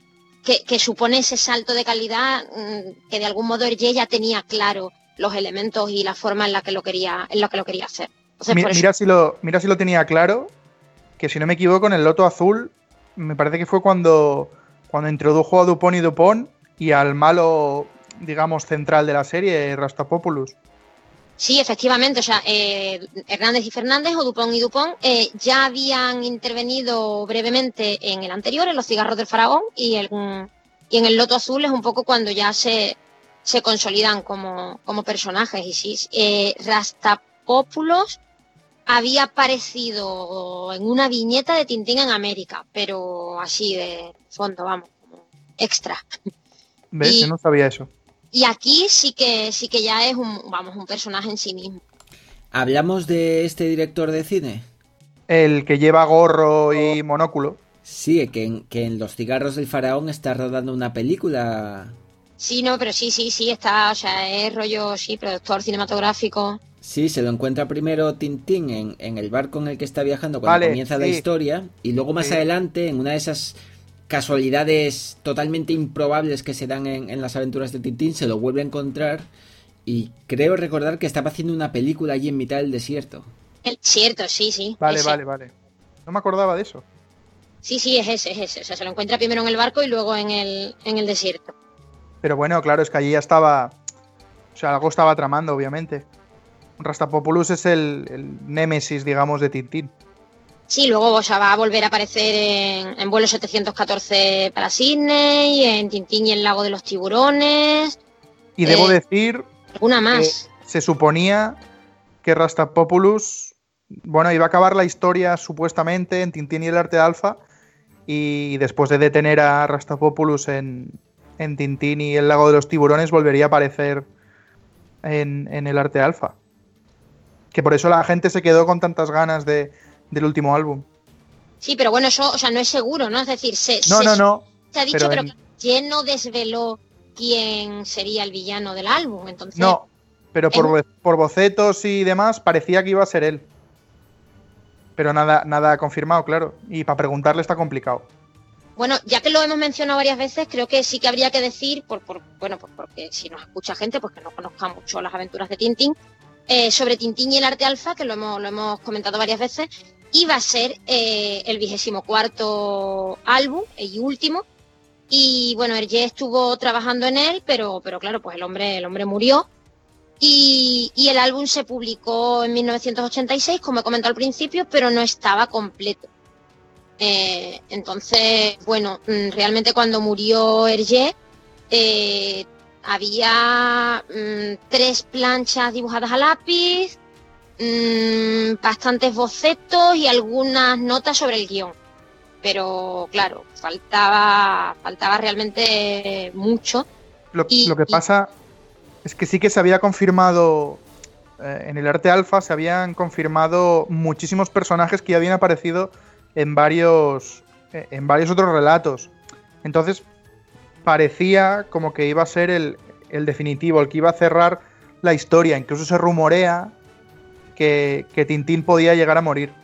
que, que supone ese salto de calidad, mmm, que de algún modo Hergé ya tenía claro los elementos y la forma en la que lo quería, en la que lo quería hacer. Entonces, mira, por eso... mira, si lo, mira si lo tenía claro, que si no me equivoco, en el Loto Azul, me parece que fue cuando, cuando introdujo a Dupont y Dupont y al malo, digamos, central de la serie, Rastapopoulos. Sí, efectivamente, o sea, eh, Hernández y Fernández o Dupont y Dupont eh, ya habían intervenido brevemente en el anterior, en Los cigarros del faraón, y, el, y en el Loto Azul es un poco cuando ya se, se consolidan como, como personajes. Y sí, eh, Rastapopoulos había aparecido en una viñeta de Tintín en América, pero así de fondo, vamos, como extra. ¿Ves? Y, Yo no sabía eso. Y aquí sí que sí que ya es un, vamos, un personaje en sí mismo. ¿Hablamos de este director de cine? El que lleva gorro y monóculo. Sí, que en, que en Los cigarros del faraón está rodando una película. Sí, no, pero sí, sí, sí, está, o sea, es rollo, sí, productor cinematográfico. Sí, se lo encuentra primero Tintín en, en el barco en el que está viajando cuando vale, comienza sí. la historia, y luego más sí. adelante, en una de esas casualidades totalmente improbables que se dan en, en las aventuras de Tintín, se lo vuelve a encontrar, y creo recordar que estaba haciendo una película allí en mitad del desierto. El desierto, sí, sí. Vale, ese. vale, vale. No me acordaba de eso. Sí, sí, es ese, es ese. O sea, se lo encuentra primero en el barco y luego en el, en el desierto. Pero bueno, claro, es que allí ya estaba... O sea, algo estaba tramando, obviamente. Rastapopoulos es el, el némesis, digamos, de Tintín. Sí, luego o sea, va a volver a aparecer en, en vuelo setecientos catorce para Sydney, en Tintín y el lago de los tiburones. Y debo eh, decir... Una más. Se suponía que Rastapopoulos, bueno, iba a acabar la historia supuestamente en Tintín y el arte alfa, y después de detener a Rastapopoulos en, en Tintín y el lago de los tiburones, volvería a aparecer en, en el arte alfa. Que por eso la gente se quedó con tantas ganas de, del último álbum. Sí, pero bueno, eso, o sea, no es seguro, ¿no? Es decir, se, no, se, no, no. se ha dicho, pero, en... pero que no desveló quién sería el villano del álbum, entonces... No, pero por, es... por bocetos y demás parecía que iba a ser él. Pero nada, nada confirmado, claro. Y para preguntarle está complicado. Bueno, ya que lo hemos mencionado varias veces, creo que sí que habría que decir, por, por bueno, pues porque si nos escucha gente pues que no conozca mucho las aventuras de Tintín, eh, sobre Tintín y el arte alfa, que lo hemos, lo hemos comentado varias veces, iba a ser eh, el vigésimo cuarto álbum y último. Y bueno, Hergé estuvo trabajando en él, pero, pero claro, pues el hombre, el hombre murió. Y, y el álbum se publicó en mil novecientos ochenta y seis, como he comentado al principio, pero no estaba completo. Eh, entonces, bueno, realmente cuando murió Hergé, eh, había mmm, tres planchas dibujadas a lápiz, mmm, bastantes bocetos y algunas notas sobre el guión. Pero claro, faltaba, faltaba realmente mucho. Lo, y, lo que pasa y... es que sí que se había confirmado, eh, en el arte alfa se habían confirmado muchísimos personajes que ya habían aparecido en varios, eh, en varios otros relatos. Entonces parecía como que iba a ser el, el definitivo, el que iba a cerrar la historia. Incluso se rumorea que, que Tintín podía llegar a morir.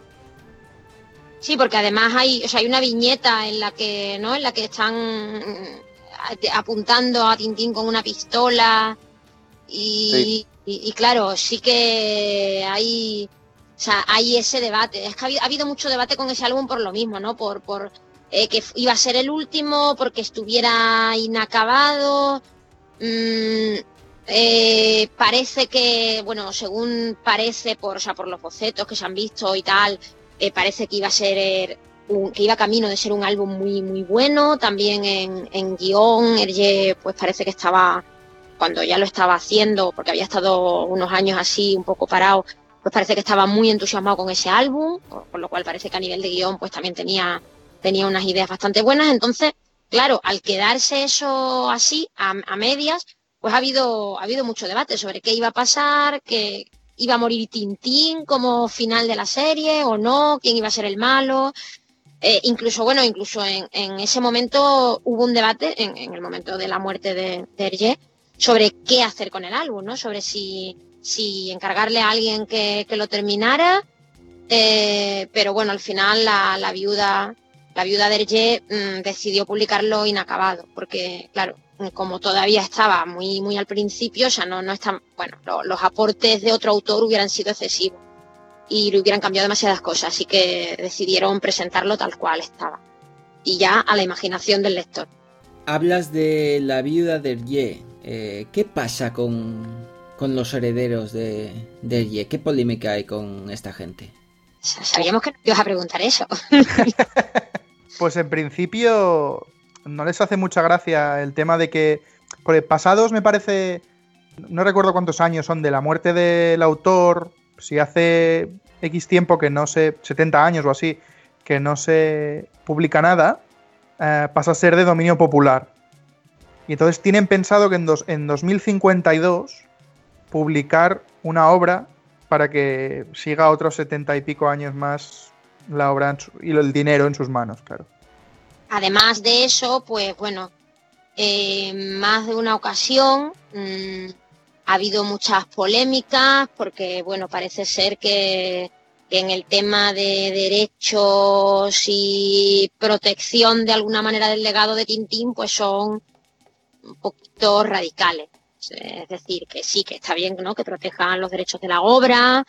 Sí, porque además hay, o sea, hay una viñeta en la que, ¿no? En la que están apuntando a Tintín con una pistola y, sí. y, y claro, sí que hay, o sea, hay ese debate. Es que ha habido, ha habido mucho debate con ese álbum por lo mismo, ¿no? Por, por eh, que iba a ser el último, porque estuviera inacabado. Mm, eh, parece que, bueno, según parece por, o sea, por los bocetos que se han visto y tal. Eh, parece que iba a ser un, que iba camino de ser un álbum muy muy bueno. También en, en guión, Hergé pues parece que estaba, cuando ya lo estaba haciendo, porque había estado unos años así un poco parado, pues parece que estaba muy entusiasmado con ese álbum, por, por lo cual parece que a nivel de guión pues también tenía, tenía unas ideas bastante buenas. Entonces, claro, al quedarse eso así, a, a medias, pues ha habido, ha habido mucho debate sobre qué iba a pasar, que iba a morir Tintín como final de la serie o no, quién iba a ser el malo. Eh, incluso, bueno, incluso en, en ese momento hubo un debate, en, en el momento de la muerte de, de Hergé, sobre qué hacer con el álbum, ¿no? Sobre si, si encargarle a alguien que, que lo terminara. Eh, pero bueno, al final la, la viuda la viuda d'Hergé mmm, decidió publicarlo inacabado, porque, claro, como todavía estaba muy muy al principio, o sea, no, no están, bueno, lo, los aportes de otro autor hubieran sido excesivos y le hubieran cambiado demasiadas cosas, así que decidieron presentarlo tal cual estaba. Y ya a la imaginación del lector. Hablas de la viuda d'Hergé. Eh, ¿Qué pasa con, con los herederos de d'Hergé? ¿Qué polémica hay con esta gente? Sabíamos que no ibas a preguntar eso. Pues en principio no les hace mucha gracia el tema de que... Porque pasados me parece... No recuerdo cuántos años son de la muerte del autor. Si hace X tiempo que no se... setenta años o así... que no se publica nada, eh, pasa a ser de dominio popular. Y entonces tienen pensado que en, dos, en dos mil cincuenta y dos publicar una obra para que siga otros setenta y pico años más la obra en su, y el dinero en sus manos, claro. Además de eso, pues bueno, eh, más de una ocasión mmm, ha habido muchas polémicas porque, bueno, parece ser que en el tema de derechos y protección de alguna manera del legado de Tintín, pues son un poquito radicales. Es decir, que sí, que está bien, ¿no?, que protejan los derechos de la obra,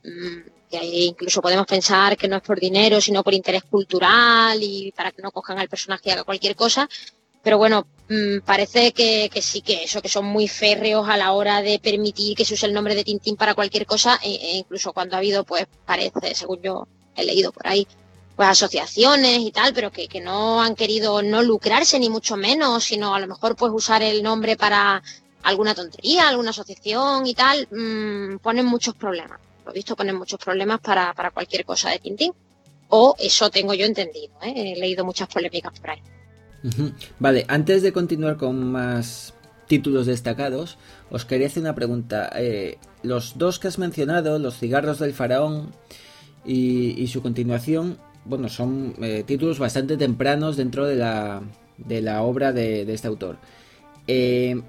que incluso podemos pensar que no es por dinero, sino por interés cultural y para que no cojan al personaje y haga cualquier cosa. Pero bueno, mmm, parece que, que sí, que eso, que son muy férreos a la hora de permitir que se use el nombre de Tintín para cualquier cosa, e, e incluso cuando ha habido, pues parece, según yo he leído por ahí, pues asociaciones y tal, pero que, que no han querido no lucrarse ni mucho menos, sino a lo mejor pues usar el nombre para alguna tontería, alguna asociación y tal, mmm, ponen muchos problemas. Lo he visto, ponen muchos problemas para, para cualquier cosa de Tintín. O eso tengo yo entendido, ¿eh? He leído muchas polémicas por ahí. Uh-huh. Vale, antes de continuar con más títulos destacados, os quería hacer una pregunta. Eh, los dos que has mencionado, Los cigarros del faraón y, y su continuación, bueno, son eh, títulos bastante tempranos dentro de la, de la obra de, de este autor. Eh,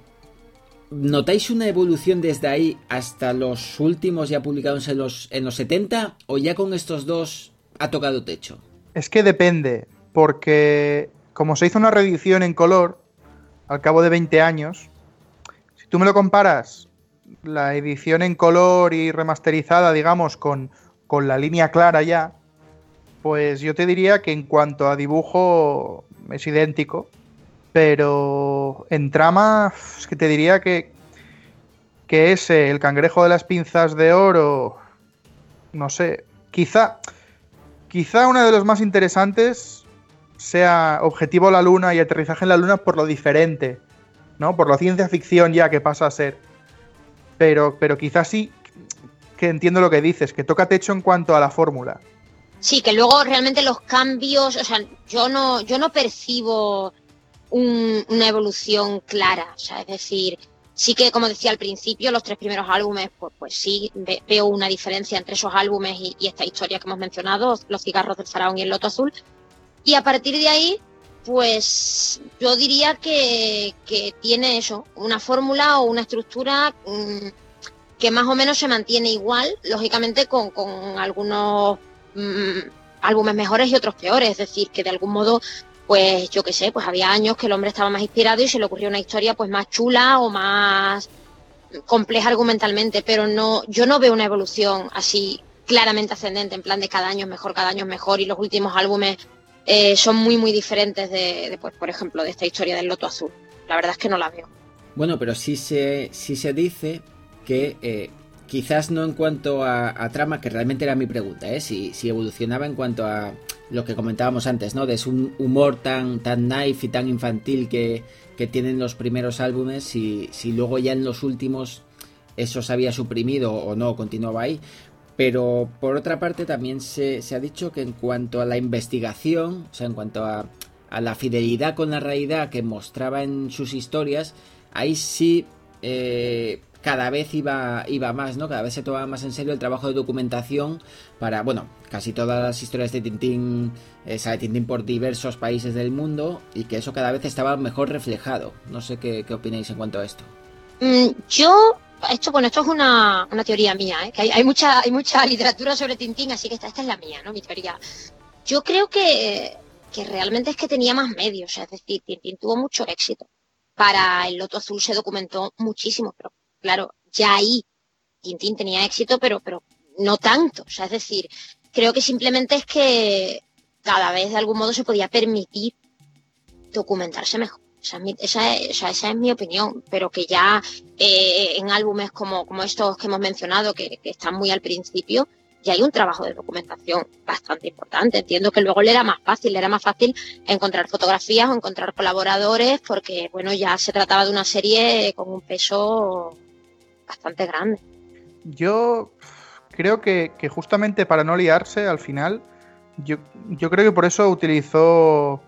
¿Notáis una evolución desde ahí hasta los últimos ya publicados en los, en los setenta o ya con estos dos ha tocado techo? Es que depende, porque... Como se hizo una reedición en color, al cabo de veinte años, si tú me lo comparas, la edición en color y remasterizada, digamos, con, con la línea clara ya, pues yo te diría que en cuanto a dibujo es idéntico, pero en trama es que te diría que, que ese, el cangrejo de las pinzas de oro, no sé, quizá, quizá uno de los más interesantes sea Objetivo la Luna y Aterrizaje en la Luna por lo diferente, ¿no? Por la ciencia ficción ya que pasa a ser. Pero, pero quizás sí que entiendo lo que dices, que toca techo en cuanto a la fórmula. Sí, que luego realmente los cambios, o sea, yo no, yo no percibo un, una evolución clara, o sea, es decir, sí que, como decía al principio, los tres primeros álbumes, pues, pues sí, ve, veo una diferencia entre esos álbumes y, y esta historia que hemos mencionado, Los cigarros del faraón y El loto azul. Y a partir de ahí, pues yo diría que, que tiene eso, una fórmula o una estructura mmm, que más o menos se mantiene igual, lógicamente con, con algunos mmm, álbumes mejores y otros peores, es decir, que de algún modo, pues yo qué sé, pues había años que el hombre estaba más inspirado y se le ocurrió una historia pues más chula o más compleja argumentalmente, pero no, yo no veo una evolución así claramente ascendente, en plan de cada año es mejor, cada año es mejor, y los últimos álbumes Eh, son muy muy diferentes de, de pues, por ejemplo, de esta historia del loto azul. La verdad es que no la veo. Bueno, pero sí se, sí se dice que eh, quizás no en cuanto a, a trama, que realmente era mi pregunta, ¿eh? si, si evolucionaba en cuanto a lo que comentábamos antes, ¿no? De ese humor tan, tan naif y tan infantil que, que tienen los primeros álbumes, si, si luego ya en los últimos eso se había suprimido o no, continuaba ahí. Pero por otra parte también se, se ha dicho que en cuanto a la investigación, o sea, en cuanto a, a la fidelidad con la realidad que mostraba en sus historias, ahí sí eh, cada vez iba, iba más, ¿no? Cada vez se tomaba más en serio el trabajo de documentación para, bueno, casi todas las historias de Tintín, eh, sale Tintín por diversos países del mundo y que eso cada vez estaba mejor reflejado. No sé qué, qué opináis en cuanto a esto. Mm, yo... Esto, bueno, esto es una, una teoría mía, ¿eh? Que hay, hay mucha hay mucha literatura sobre Tintín, así que esta, esta es la mía, ¿no? Mi teoría. Yo creo que que realmente es que tenía más medios, es decir, Tintín tuvo mucho éxito. Para El Loto Azul se documentó muchísimo, pero claro, ya ahí Tintín tenía éxito, pero, pero no tanto, o sea, es decir, creo que simplemente es que cada vez de algún modo se podía permitir documentarse mejor. Esa es mi, esa es, o sea, esa es mi opinión, pero que ya eh, en álbumes como, como estos que hemos mencionado, que, que están muy al principio, ya hay un trabajo de documentación bastante importante. Entiendo que luego le era más fácil, le era más fácil encontrar fotografías o encontrar colaboradores, porque bueno, ya se trataba de una serie con un peso bastante grande. Yo creo que, que justamente para no liarse al final, yo, yo creo que por eso utilizó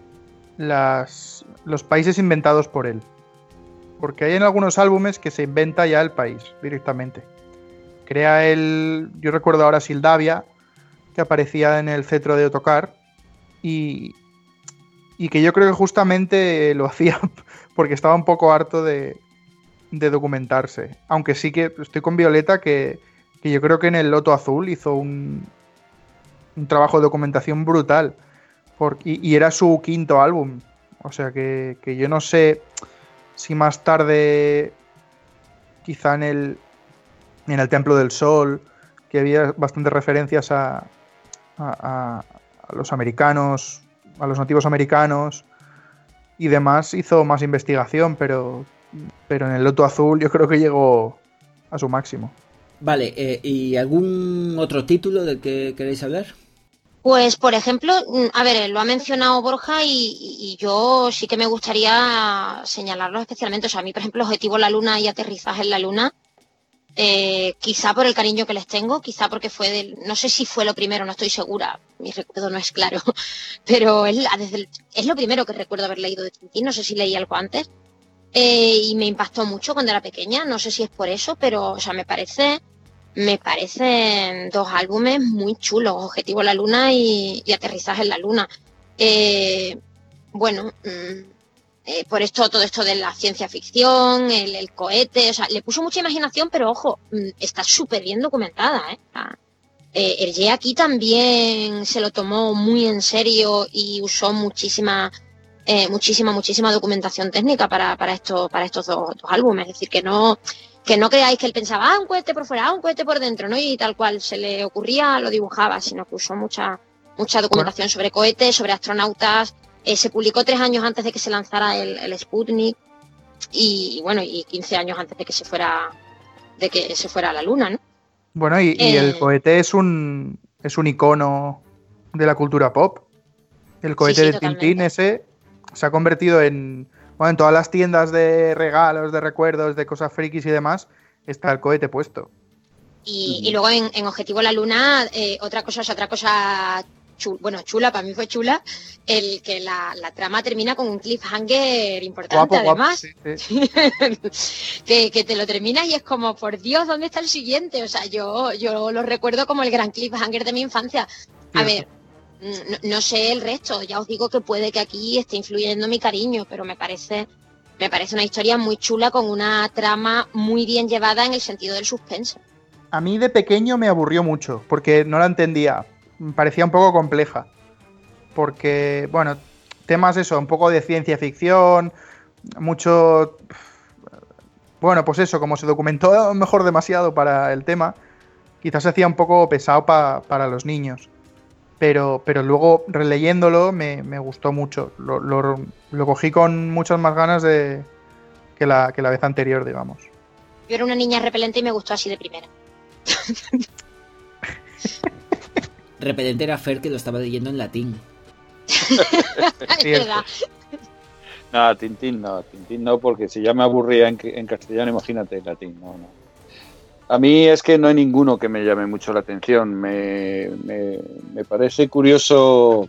las, los países inventados por él. Porque hay en algunos álbumes que se inventa ya el país directamente. Crea el... Yo recuerdo ahora Sildavia, que aparecía en el cetro de Ottokar, y, y que yo creo que justamente lo hacía porque estaba un poco harto de, de documentarse. Aunque sí que estoy con Violeta, que, que yo creo que en El Loto Azul hizo un, un trabajo de documentación brutal. Por, y, y era su quinto álbum. O sea que, que yo no sé si más tarde, quizá en el... en el Templo del Sol, que había bastantes referencias a, a, a, a los americanos, a los nativos americanos y demás, hizo más investigación, pero, pero en El Loto Azul yo creo que llegó a su máximo. Vale, eh, ¿y algún otro título del que queréis hablar? Pues, por ejemplo, a ver, lo ha mencionado Borja y, y yo sí que me gustaría señalarlo especialmente. O sea, a mí, por ejemplo, Objetivo la Luna y Aterrizaje en la Luna, Eh, quizá por el cariño que les tengo, quizá porque fue del, no sé si fue lo primero, no estoy segura, mi recuerdo no es claro, pero es, desde el, es lo primero que recuerdo haber leído de Tintín, no sé si leí algo antes, eh, y me impactó mucho cuando era pequeña, no sé si es por eso, pero o sea, me parece, me parecen dos álbumes muy chulos, Objetivo la Luna y, y Aterrizaje en la Luna. Eh, bueno, mmm, Eh, por esto, todo esto de la ciencia ficción, el, el cohete, o sea, le puso mucha imaginación, pero ojo, está súper bien documentada, ¿eh? O sea, eh, el Ye aquí también se lo tomó muy en serio y usó muchísima, eh, muchísima, muchísima documentación técnica para, para, esto, para estos dos, dos álbumes. Es decir, que no, que no creáis que él pensaba, ah, un cohete por fuera, ah, un cohete por dentro, ¿no? Y tal cual se le ocurría, lo dibujaba, sino que usó mucha, mucha documentación bueno. sobre cohetes, sobre astronautas. Eh, se publicó tres años antes de que se lanzara el, el Sputnik y, y bueno, y quince años antes de que se fuera de que se fuera a la Luna, ¿no? Bueno, y, eh, y el cohete es un es un icono de la cultura pop. El cohete sí, sí, de totalmente. Tintín ese se ha convertido en, bueno, en todas las tiendas de regalos, de recuerdos, de cosas frikis y demás, está el cohete puesto. Y, y luego en, en Objetivo la Luna, eh, otra cosa es otra cosa. Chula, bueno, chula, para mí fue chula, el que la, la trama termina con un cliffhanger importante, guapo, además, guapo, sí, sí. que, que te lo terminas y es como, por Dios, ¿dónde está el siguiente? O sea, yo, yo lo recuerdo como el gran cliffhanger de mi infancia. A ver, no, no sé el resto, ya os digo que puede que aquí esté influyendo mi cariño, pero me parece, me parece una historia muy chula con una trama muy bien llevada en el sentido del suspense. A mí de pequeño me aburrió mucho, porque no la entendía. Me parecía un poco compleja, porque, bueno, temas eso, un poco de ciencia ficción, mucho, bueno, pues eso, como se documentó a lo mejor demasiado para el tema, quizás se hacía un poco pesado pa, para los niños, pero, pero luego releyéndolo me, me gustó mucho, lo, lo, lo cogí con muchas más ganas de que la, que la vez anterior, digamos. Yo era una niña repelente y me gustó así de primera. Repelente era Fer, que lo estaba leyendo en latín. Es verdad. No, Tintín no, Tintín no, porque si ya me aburría en, en castellano, imagínate en latín, no, no. A mí es que no hay ninguno que me llame mucho la atención. Me, me, me parece curioso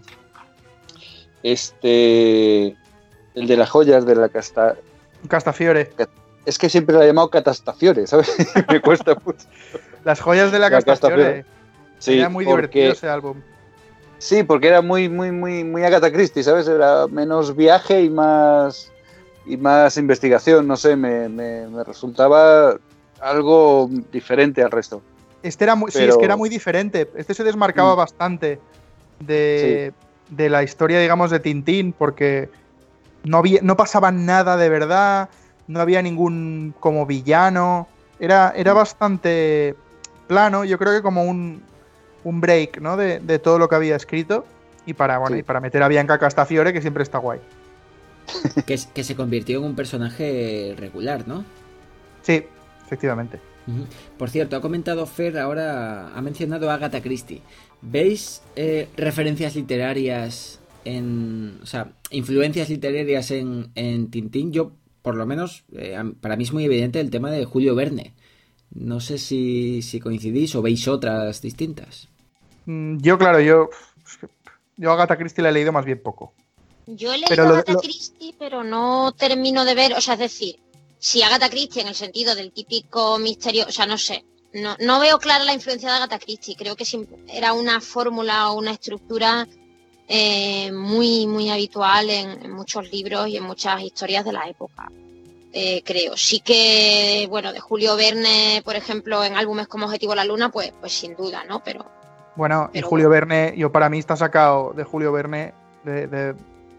este el de las joyas de la casta... Castafiore. Es que siempre lo he llamado Catastafiore, ¿sabes? Me cuesta mucho. Las joyas de la, la Castafiore. Castafiore. Sí, era muy porque, divertido ese álbum. Sí, porque era muy, muy, muy, muy Agatha Christie, ¿sabes? Era menos viaje y más y más investigación, no sé, me, me, me resultaba algo diferente al resto. Este era muy, Pero... Sí, es que era muy diferente. Este se desmarcaba mm. bastante de, de la historia, digamos, de Tintín, porque no, había, no pasaba nada de verdad, no había ningún como villano, era, era bastante plano, yo creo que como un, un break, ¿no? de, de todo lo que había escrito, y para, bueno, sí. y para meter a Bianca Castafiore, que siempre está guay. Que, que se convirtió en un personaje regular, ¿no? Sí, efectivamente. Uh-huh. Por cierto, ha comentado Fer, ahora ha mencionado a Agatha Christie. ¿Veis eh, referencias literarias en, o sea, influencias literarias en, en Tintín? Yo, por lo menos, eh, para mí es muy evidente el tema de Julio Verne. No sé si, si coincidís o veis otras distintas. Yo, claro, yo yo a Agatha Christie la he leído más bien poco. Yo he leído pero a lo, Agatha lo... Christie, pero no termino de ver, o sea, es decir, si Agatha Christie en el sentido del típico misterio, o sea, no sé, no, no veo clara la influencia de Agatha Christie, creo que era una fórmula o una estructura eh, muy, muy habitual en, en muchos libros y en muchas historias de la época, eh, creo. Sí que, bueno, de Julio Verne, por ejemplo, en álbumes como Objetivo la Luna, pues, pues sin duda, ¿no? Pero Bueno, pero y Julio bueno. Verne, yo para mí está sacado de Julio Verne de, de,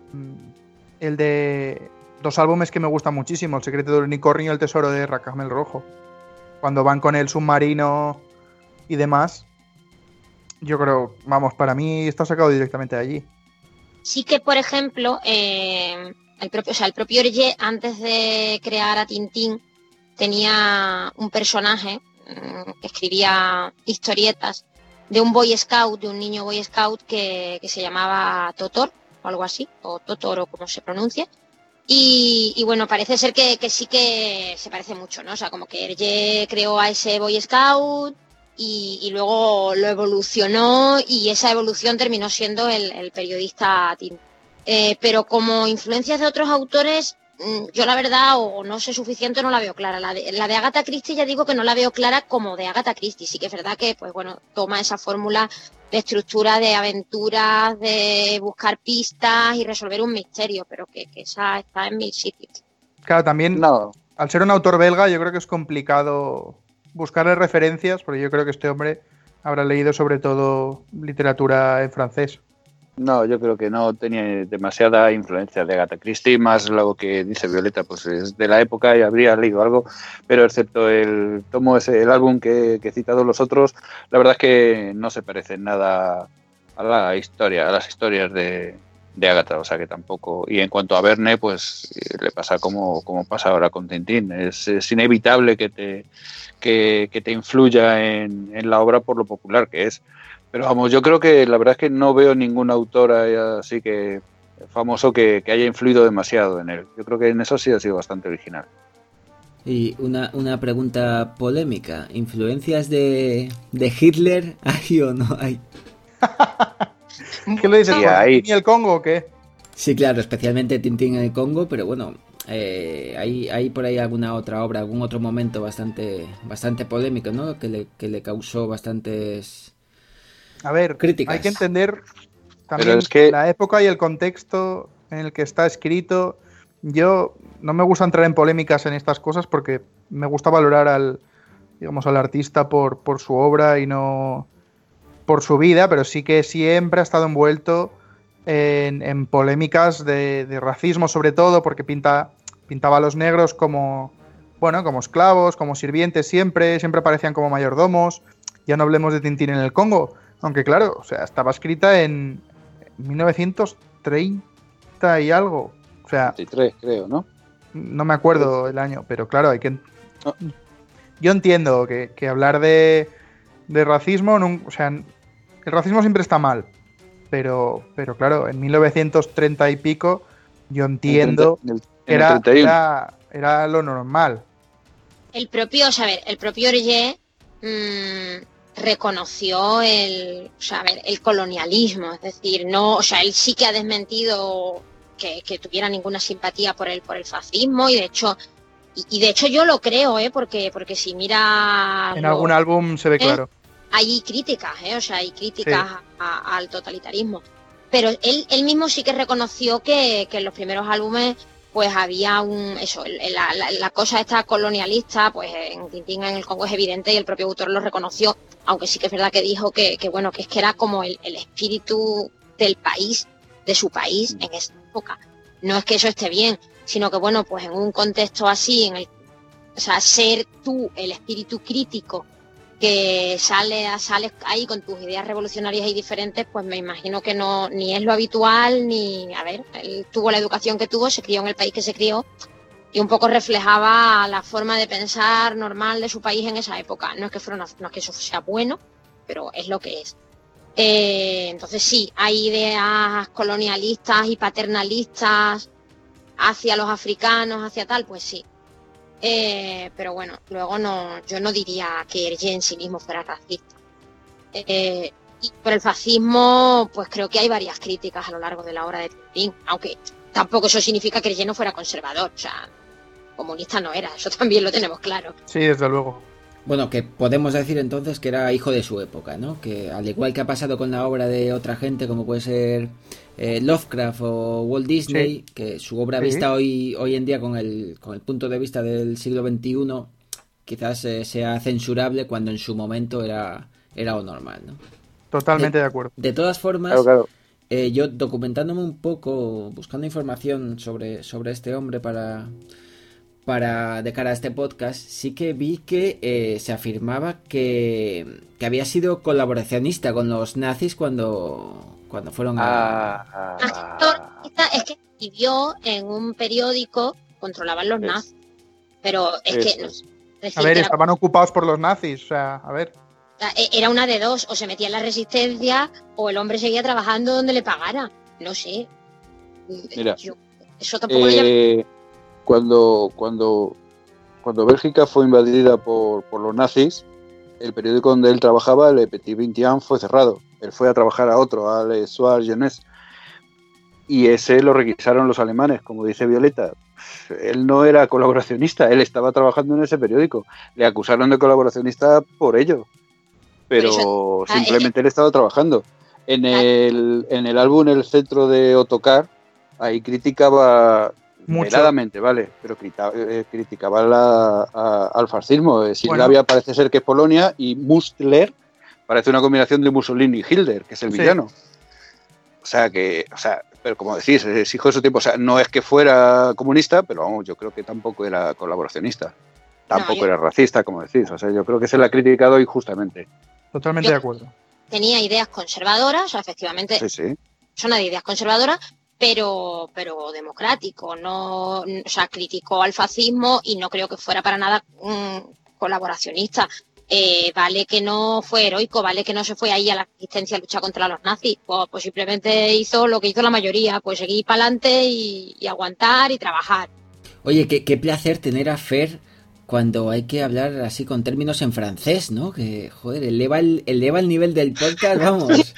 el de dos álbumes que me gustan muchísimo, El secreto del unicornio y El tesoro de Racamel Rojo. Cuando van con el submarino y demás, yo creo, vamos, para mí está sacado directamente de allí. Sí que, por ejemplo, eh, el propio, o sea, el propio Hergé, antes de crear a Tintín, tenía un personaje mmm, que escribía historietas de un boy scout, de un niño boy scout que, que se llamaba Totor, o algo así, o Totor, o como se pronuncia. Y, y bueno, parece ser que, que sí que se parece mucho, ¿no? O sea, como que Hergé creó a ese boy scout y, y luego lo evolucionó y esa evolución terminó siendo el, el periodista Tintín. Eh, pero como influencias de otros autores, yo la verdad, o no sé suficiente, no la veo clara. La de, la de Agatha Christie ya digo que no la veo clara como de Agatha Christie. Sí que es verdad que, pues bueno, toma esa fórmula de estructura de aventuras, de buscar pistas y resolver un misterio, pero que, que esa está en mil sitios. Claro, también, no. Al ser un autor belga, yo creo que es complicado buscarle referencias, porque yo creo que este hombre habrá leído sobre todo literatura en francés. No, yo creo que no tenía demasiada influencia de Agatha Christie, más lo que dice Violeta, pues es de la época y habría leído algo, pero excepto el tomo ese, el álbum que, que he citado los otros, la verdad es que no se parecen nada a la historia, a las historias de, de Agatha, o sea que tampoco. Y en cuanto a Verne, pues le pasa como, como pasa ahora con Tintín, es, es inevitable que te, que, que te influya en, en la obra por lo popular que es. Pero vamos, yo creo que la verdad es que no veo ningún autor así que famoso que, que haya influido demasiado en él. Yo creo que en eso sí ha sido bastante original. Y una, una pregunta polémica. ¿Influencias de, de Hitler hay o no hay? ¿Qué le dices? Sí, ¿Por hay. Tintín y el Congo o qué? Sí, claro, especialmente Tintín en el Congo, pero bueno, eh, hay, hay por ahí alguna otra obra, algún otro momento bastante, bastante polémico, ¿no? Que le, que le causó bastantes... A ver, críticas. Hay que entender también es que... la época y el contexto en el que está escrito. Yo no me gusta entrar en polémicas en estas cosas porque me gusta valorar al, digamos, al artista por, por su obra y no por su vida, pero sí que siempre ha estado envuelto en, en polémicas de, de racismo, sobre todo porque pinta, pintaba a los negros como, bueno, como esclavos, como sirvientes siempre, siempre parecían como mayordomos. Ya no hablemos de Tintín en el Congo. Aunque claro, o sea, estaba escrita en mil novecientos treinta y algo. O sea, veintitrés creo, ¿no? No me acuerdo el año, pero claro, hay que... No. Yo entiendo que, que hablar de, de racismo, no, o sea, el racismo siempre está mal. Pero, pero claro, en mil novecientos treinta y pico, yo entiendo que era, era, era lo normal. El propio, o sea, a ver, el propio Hergé... Mmm... reconoció el, o sea, a ver, el colonialismo, es decir, no, o sea, él sí que ha desmentido que, que tuviera ninguna simpatía por el por el fascismo y de hecho y, y de hecho yo lo creo, eh, porque porque si mira en lo, algún álbum se ve eh, claro. Hay críticas, eh, o sea, hay críticas sí. a, a, al totalitarismo, pero él él mismo sí que reconoció que, que en los primeros álbumes pues había un eso la, la, la cosa esta colonialista, pues en Tintín en el Congo es evidente y el propio autor lo reconoció, aunque sí que es verdad que dijo que, que bueno, que es que era como el, el espíritu del país de su país en esa época. No es que eso esté bien, sino que, bueno, pues en un contexto así, en el, o sea, ser tú el espíritu crítico que sale, sales ahí con tus ideas revolucionarias y diferentes, pues me imagino que no ni es lo habitual, ni, a ver, él tuvo la educación que tuvo, se crió en el país que se crió, y un poco reflejaba la forma de pensar normal de su país en esa época. No es que fuera una, no es que eso sea bueno, pero es lo que es. Eh, entonces sí, hay ideas colonialistas y paternalistas hacia los africanos, hacia tal, pues sí. Eh, pero bueno, luego no, yo no diría que Hergé en sí mismo fuera racista. Eh, y por el fascismo, pues creo que hay varias críticas a lo largo de la obra de Tintín, aunque tampoco eso significa que Hergé no fuera conservador, o sea, comunista no era, eso también lo tenemos claro. Sí, desde luego. Bueno, que podemos decir entonces que era hijo de su época, ¿no? Que al igual que ha pasado con la obra de otra gente, como puede ser eh, Lovecraft o Walt Disney, sí. que su obra sí. vista hoy hoy en día con el con el punto de vista del siglo veintiuno quizás eh, sea censurable cuando en su momento era era lo normal, ¿no? Totalmente de, de acuerdo. De todas formas, claro, claro. Eh, yo documentándome un poco, buscando información sobre sobre este hombre para para de cara a este podcast, sí que vi que eh, se afirmaba que, que había sido colaboracionista con los nazis cuando, cuando fueron a... Ah, ah. Es que escribió en un periódico, controlaban los nazis, pero es que... No, es decir, a ver, que estaban era, ocupados por los nazis, o sea, a ver... Era una de dos, o se metía en la resistencia o el hombre seguía trabajando donde le pagara, no sé. Mira, Yo, eso tampoco eh... lo Cuando, cuando, cuando Bélgica fue invadida por, por los nazis, el periódico donde él trabajaba, Le Petit Vingt-un, fue cerrado. Él fue a trabajar a otro, a Le Soir Jeunesse. Y ese lo requisaron los alemanes, como dice Violeta. Él no era colaboracionista, él estaba trabajando en ese periódico. Le acusaron de colaboracionista por ello. Pero eso, simplemente ah, él estaba trabajando. En el, en el álbum El Centro de Ottokar, ahí criticaba... veladamente, vale, pero criticaba, eh, criticaba la, a, al fascismo. Eh, Siglavia bueno. parece ser que es Polonia y Mustler parece una combinación de Mussolini y Hitler, que es el sí. villano. O sea que, o sea, pero como decís, es hijo de su tiempo. O sea, no es que fuera comunista, pero vamos, yo creo que tampoco era colaboracionista. Tampoco no, yo... era racista, como decís. O sea, yo creo que se le ha criticado injustamente. Totalmente yo de acuerdo. Tenía ideas conservadoras, o sea, efectivamente, sí, sí. son de ideas conservadoras, pero pero democrático, no, o sea, criticó al fascismo y no creo que fuera para nada mmm, colaboracionista. Eh, vale que no fue heroico, vale que no se fue ahí a la resistencia a luchar contra los nazis, pues, pues simplemente hizo lo que hizo la mayoría, pues seguir para adelante y, y aguantar y trabajar. Oye, qué, qué placer tener a Fer cuando hay que hablar así con términos en francés, ¿no? Que, joder, eleva el, eleva el nivel del podcast, vamos.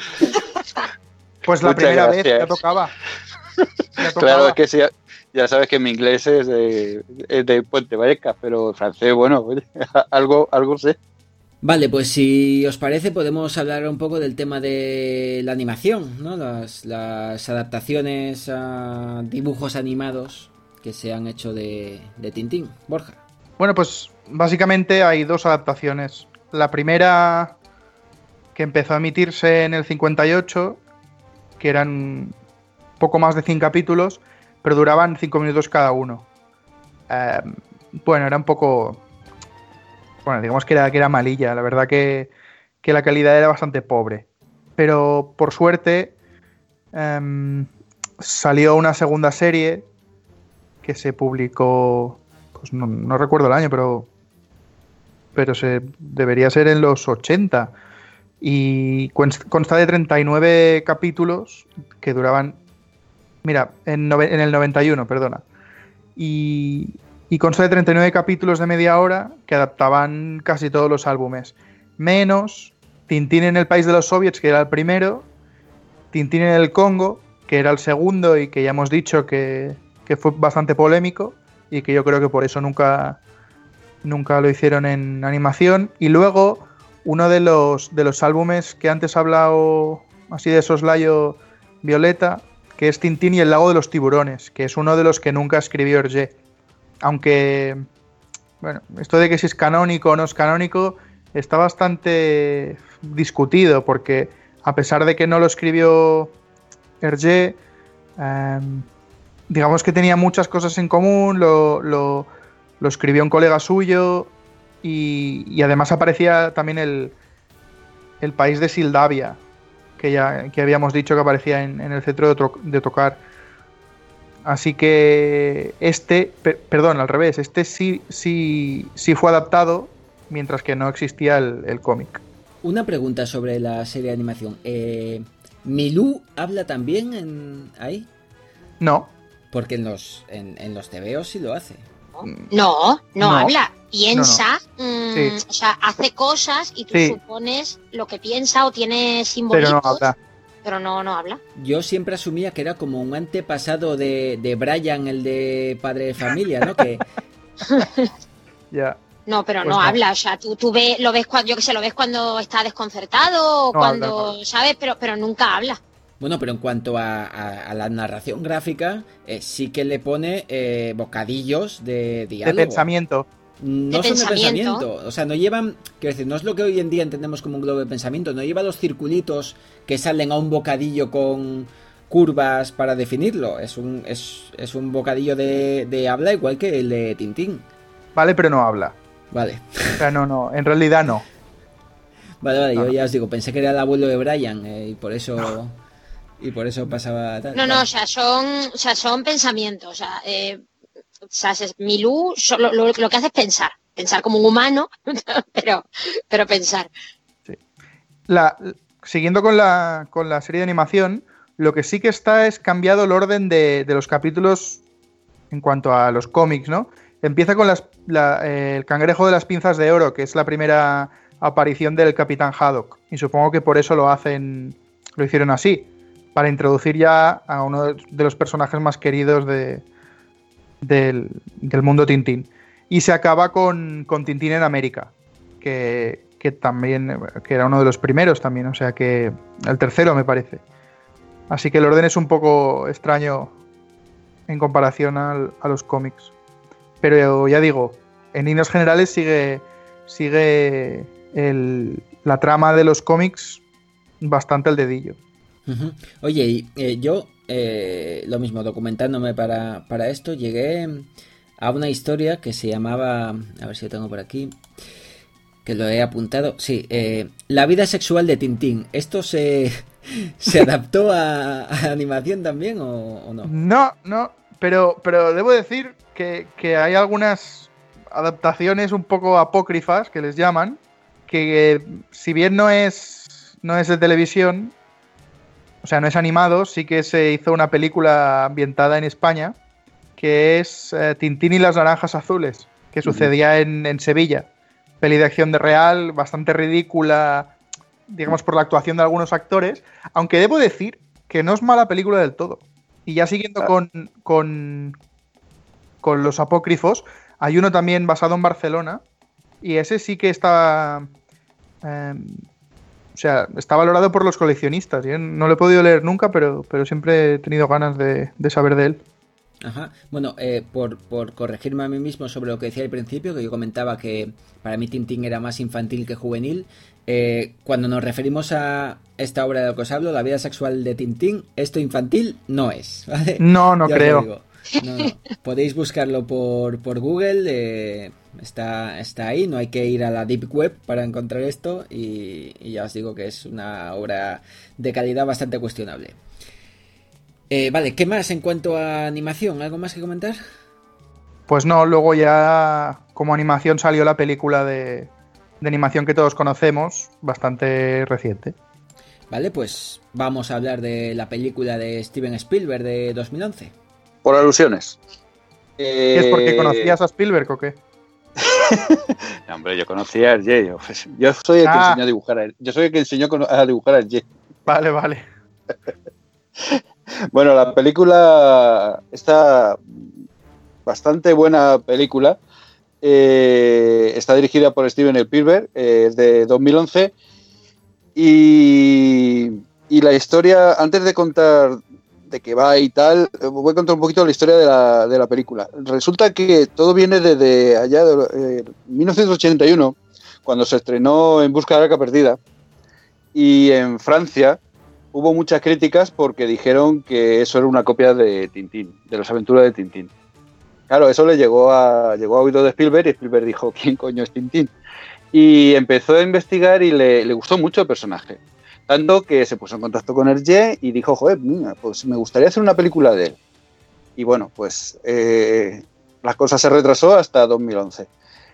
Pues la Muchas primera gracias. vez que tocaba. Claro, es que sí, ya sabes que mi inglés es de, es de Puente Vallecas, pero el francés, bueno, algo, algo sé. Vale, pues si os parece podemos hablar un poco del tema de la animación, ¿no? Las, las adaptaciones a dibujos animados que se han hecho de, de Tintín. Borja. Bueno, pues básicamente hay dos adaptaciones. La primera, que empezó a emitirse en el cincuenta y ocho, que eran poco más de cien capítulos, pero duraban cinco minutos cada uno. Eh, bueno, era un poco... Bueno, digamos que era, que era malilla. La verdad que, que la calidad era bastante pobre. Pero por suerte eh, salió una segunda serie que se publicó... Pues no, no recuerdo el año, pero... Pero se debería ser en los ochenta. Y consta de treinta y nueve capítulos que duraban... Mira, en, nove, en el noventa y uno, perdona. Y, y consta de treinta y nueve capítulos de media hora que adaptaban casi todos los álbumes. Menos Tintín en el País de los Soviets, que era el primero. Tintín en el Congo, que era el segundo y que ya hemos dicho que, que fue bastante polémico. Y que yo creo que por eso nunca, nunca lo hicieron en animación. Y luego uno de los, de los álbumes que antes ha hablado así de soslayo Violeta, que es Tintín y el lago de los tiburones, que es uno de los que nunca escribió Hergé. Aunque, bueno, esto de que si es canónico o no es canónico está bastante discutido, porque a pesar de que no lo escribió Hergé, Eh, digamos que tenía muchas cosas en común, lo, lo, lo escribió un colega suyo y, y además aparecía también el, el país de Sildavia, que ya que habíamos dicho que aparecía en, en el centro de, to- de tocar. Así que este, per, perdón, al revés, este sí, sí, sí fue adaptado, mientras que no existía el, el cómic. Una pregunta sobre la serie de animación. Eh, ¿Milú habla también en ahí? No. Porque en los, en, en los tebeos sí lo hace. No, no, No. habla, piensa, No, mm, Sí. o sea, hace cosas y tú Sí. supones lo que piensa o tiene Pero simbolitos, no habla. pero no, no habla. Yo siempre asumía que era como un antepasado de, de Brian, el de Padre de Familia, ¿no? Que Ya. No, pero Pues no, no. habla, o sea, tú, tú ves, lo ves cuando, yo que sé, lo ves cuando está desconcertado o No cuando, habla, no. ¿sabes? Pero, pero nunca habla. Bueno, pero en cuanto a, a- a la narración gráfica, eh, sí que le pone eh, bocadillos de De diálogo. pensamiento. No De son de pensamiento. pensamiento. O sea, no llevan. Quiero decir, no es lo que hoy en día entendemos como un globo de pensamiento. No lleva los circulitos que salen a un bocadillo con curvas para definirlo. Es un, es, es un bocadillo de, de habla igual que el de Tintín. Vale, pero no habla. Vale. O sea, no, no, en realidad no. Vale, vale, No, yo no. ya os digo, pensé que era el abuelo de Brian eh, y por eso. Y por eso pasaba tal. No, no, Vale. o sea, son, o sea, son pensamientos, o sea, eh, o sea, es- Milú solo, lo, lo que hace es pensar, pensar como un humano, pero, pero pensar. La, siguiendo con la, con la serie de animación, lo que sí que está es cambiado el orden de, de los capítulos en cuanto a los cómics, ¿no? Empieza con las, la- eh, el cangrejo de las pinzas de oro, que es la primera aparición del Capitán Haddock. Y supongo que por eso lo hacen, lo hicieron así, para introducir ya a uno de los personajes más queridos de, del, del mundo Tintín. Y se acaba con, con Tintín en América, que, que también que era uno de los primeros también, o sea que el tercero me parece. Así que el orden es un poco extraño en comparación al- a los cómics. Pero ya digo, en líneas generales sigue, sigue el- la trama de los cómics bastante al dedillo. Ujú. Oye, y, eh, yo eh, lo mismo, documentándome para, para esto, llegué a una historia que se llamaba, a ver si lo tengo por aquí, que lo he apuntado, sí, eh, La vida sexual de Tintín. ¿Esto se, se adaptó a, a animación también o, o no? No, no, pero, pero debo decir que, que hay algunas adaptaciones un poco apócrifas, que les llaman, que eh, si bien no es, no es de televisión, o sea, no es animado, sí que se hizo una película ambientada en España, que es eh, Tintín y las naranjas azules, que sucedía en, en Sevilla. Peli de acción de real, bastante ridícula, digamos, por la actuación de algunos actores, aunque debo decir que no es mala película del todo. Y ya siguiendo con, con, con los apócrifos, hay uno también basado en Barcelona, y ese sí que está... eh, o sea, está valorado por los coleccionistas. Yo no lo he podido leer nunca, pero, pero siempre he tenido ganas de, de saber de él. Ajá. Bueno, eh, por, por corregirme a mí mismo sobre lo que decía al principio, que yo comentaba que para mí Tintín era más infantil que juvenil, eh, cuando nos referimos a esta obra de la que os hablo, La vida sexual de Tintín, esto infantil no es, ¿vale? No, no Ya os lo creo. digo. No, no. Podéis buscarlo por, por Google, eh, está, está ahí, no hay que ir a la Deep Web para encontrar esto y, y ya os digo que es una obra de calidad bastante cuestionable. Eh, vale, ¿qué más en cuanto a animación? ¿Algo más que comentar? Pues no, luego ya como animación salió la película de, de animación que todos conocemos, bastante reciente. Vale, pues vamos a hablar de la película de Steven Spielberg de dos mil once. Por alusiones. Eh... ¿Es porque conocías a Spielberg o qué? No, hombre, yo conocía a Hergé. Yo, yo soy el que Ah. enseñó a dibujar a Yo soy el que enseñó a dibujar a Hergé. Vale, vale. Bueno, la película, esta bastante buena película, eh, está dirigida por Steven Spielberg, eh, es de dos mil once, y, y la historia, antes de contar de qué va y tal, voy a contar un poquito la historia de la, de la película. Resulta que todo viene desde allá de eh, mil novecientos ochenta y uno, cuando se estrenó En busca del arca perdida, y en Francia, hubo muchas críticas porque dijeron que eso era una copia de Tintín, de las aventuras de Tintín. Claro, eso le llegó a, llegó a oído de Spielberg y Spielberg dijo, ¿quién coño es Tintín? Y empezó a investigar y le, le gustó mucho el personaje. Tanto que se puso en contacto con Hergé y dijo, joder, mira, pues me gustaría hacer una película de él. Y bueno, pues eh, la cosa se retrasó hasta dos mil once.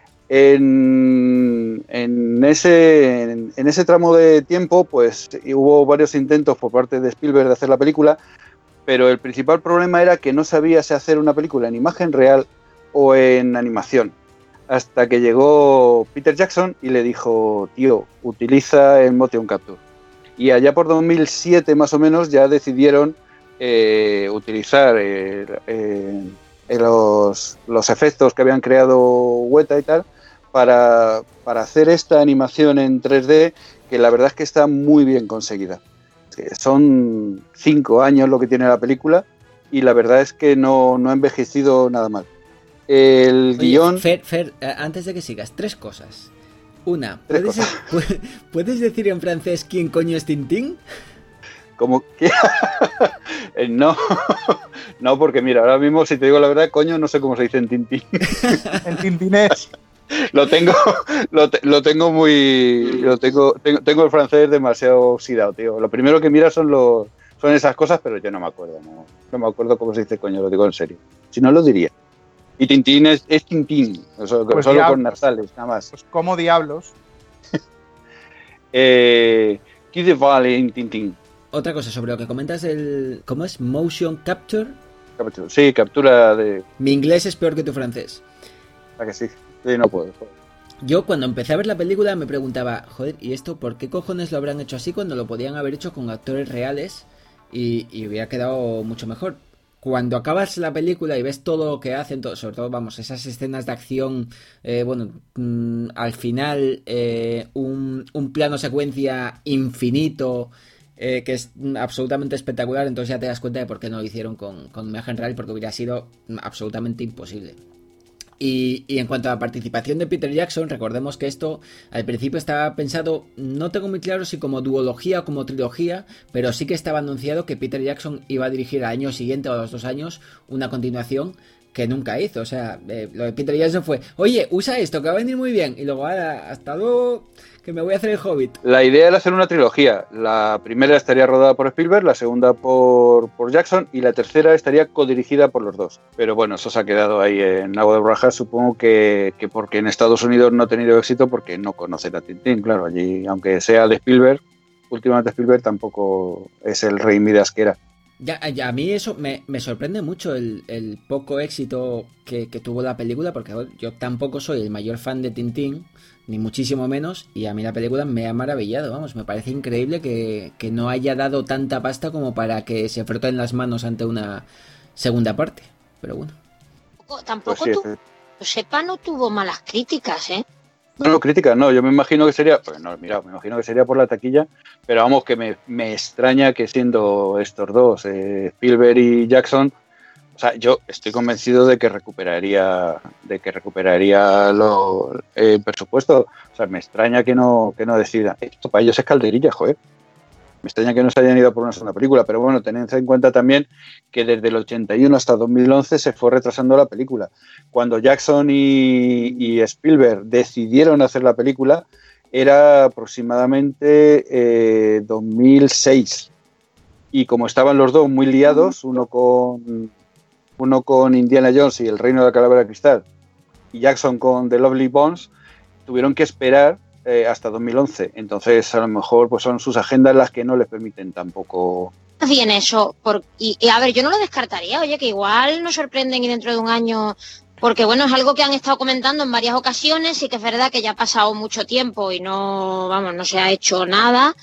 En, en, ese, en, en ese tramo de tiempo, pues hubo varios intentos por parte de Spielberg de hacer la película, pero el principal problema era que no sabía si hacer una película en imagen real o en animación. Hasta que llegó Peter Jackson y le dijo, tío, utiliza el motion capture. Y allá por dos mil siete más o menos ya decidieron eh, utilizar eh, eh, los, los efectos que habían creado Weta y tal para, para hacer esta animación en tres D, que la verdad es que está muy bien conseguida. Son cinco años lo que tiene la película y la verdad es que no, no ha envejecido nada mal. El Oye, guión... Fer, Fer, antes de que sigas, tres cosas. Una, Tres ¿puedes, cosas. ¿puedes decir en francés quién coño es Tintín? Como que... no, no, porque mira, ahora mismo si te digo la verdad, coño, no sé cómo se dice en Tintín. En tintinés. Lo tengo, lo, te, lo tengo muy, lo tengo, tengo, tengo el francés demasiado oxidado, tío. Lo primero que mira son los, son esas cosas, pero yo no me acuerdo, no, no me acuerdo cómo se dice coño, lo digo en serio. Si no lo diría. Y Tintín es, es Tintín, eso, pues solo diablos. Con nasales, nada más. Pues como diablos. eh, ¿Qué te vale en Tintín? Otra cosa sobre lo que comentas del, ¿cómo es? Motion capture. Capture. Sí, captura de. Mi inglés es peor que tu francés. ¿A que sí? Sí, no puedo. Yo cuando empecé a ver la película me preguntaba, joder, ¿y esto por qué cojones lo habrán hecho así cuando lo podían haber hecho con actores reales y, y hubiera quedado mucho mejor? Cuando acabas la película y ves todo lo que hacen, todo, sobre todo, vamos, esas escenas de acción, eh, bueno, mmm, al final eh, un, un plano secuencia infinito, eh, que es absolutamente espectacular, entonces ya te das cuenta de por qué no lo hicieron con, con imagen real, porque hubiera sido absolutamente imposible. Y, y en cuanto a la participación de Peter Jackson, recordemos que esto al principio estaba pensado, no tengo muy claro si como duología o como trilogía, pero sí que estaba anunciado que Peter Jackson iba a dirigir al año siguiente o a los dos años una continuación que nunca hizo. O sea, eh, lo de Peter Jackson fue, oye, usa esto que va a venir muy bien, y luego ahora, hasta luego, que me voy a hacer el Hobbit. La idea era hacer una trilogía. La primera estaría rodada por Spielberg, la segunda por, por Jackson y la tercera estaría codirigida por los dos. Pero bueno, eso se ha quedado ahí en agua de borrajas, supongo que, que porque en Estados Unidos no ha tenido éxito porque no conocen a Tintín, claro, allí, aunque sea de Spielberg, últimamente Spielberg tampoco es el rey Midas que era. Ya, ya, a mí eso me, me sorprende mucho el, el poco éxito que, que tuvo la película, porque bueno, yo tampoco soy el mayor fan de Tintín, ni muchísimo menos, y a mí la película me ha maravillado, vamos, me parece increíble que, que no haya dado tanta pasta como para que se froten las manos ante una segunda parte, pero bueno. Tampoco Pues sí, tu, yo sepa, no tuvo malas críticas, ¿eh? No, no, críticas, no, yo me imagino que sería, pues no, mira, me imagino que sería por la taquilla, pero vamos, que me, me extraña que siendo estos dos, eh, Spielberg y Jackson, o sea, yo estoy convencido de que recuperaría, de que recuperaría lo, eh, el presupuesto, o sea, me extraña que no, que no decidan, esto para ellos es calderilla, joder. Me extraña que no se hayan ido por una segunda película, pero bueno, tened en cuenta también que desde el ochenta y uno hasta dos mil once se fue retrasando la película. Cuando Jackson y, y Spielberg decidieron hacer la película, era aproximadamente eh, dos mil seis. Y como estaban los dos muy liados, uno con, uno con Indiana Jones y El Reino de la Calavera de Cristal, y Jackson con The Lovely Bones, tuvieron que esperar Eh, hasta dos mil once, entonces a lo mejor pues son sus agendas las que no les permiten tampoco. Bien eso, por, y, y a ver, yo no lo descartaría, oye, que igual nos sorprenden y dentro de un año, porque bueno, es algo que han estado comentando en varias ocasiones y que es verdad que ya ha pasado mucho tiempo y no, vamos, no se ha hecho nada,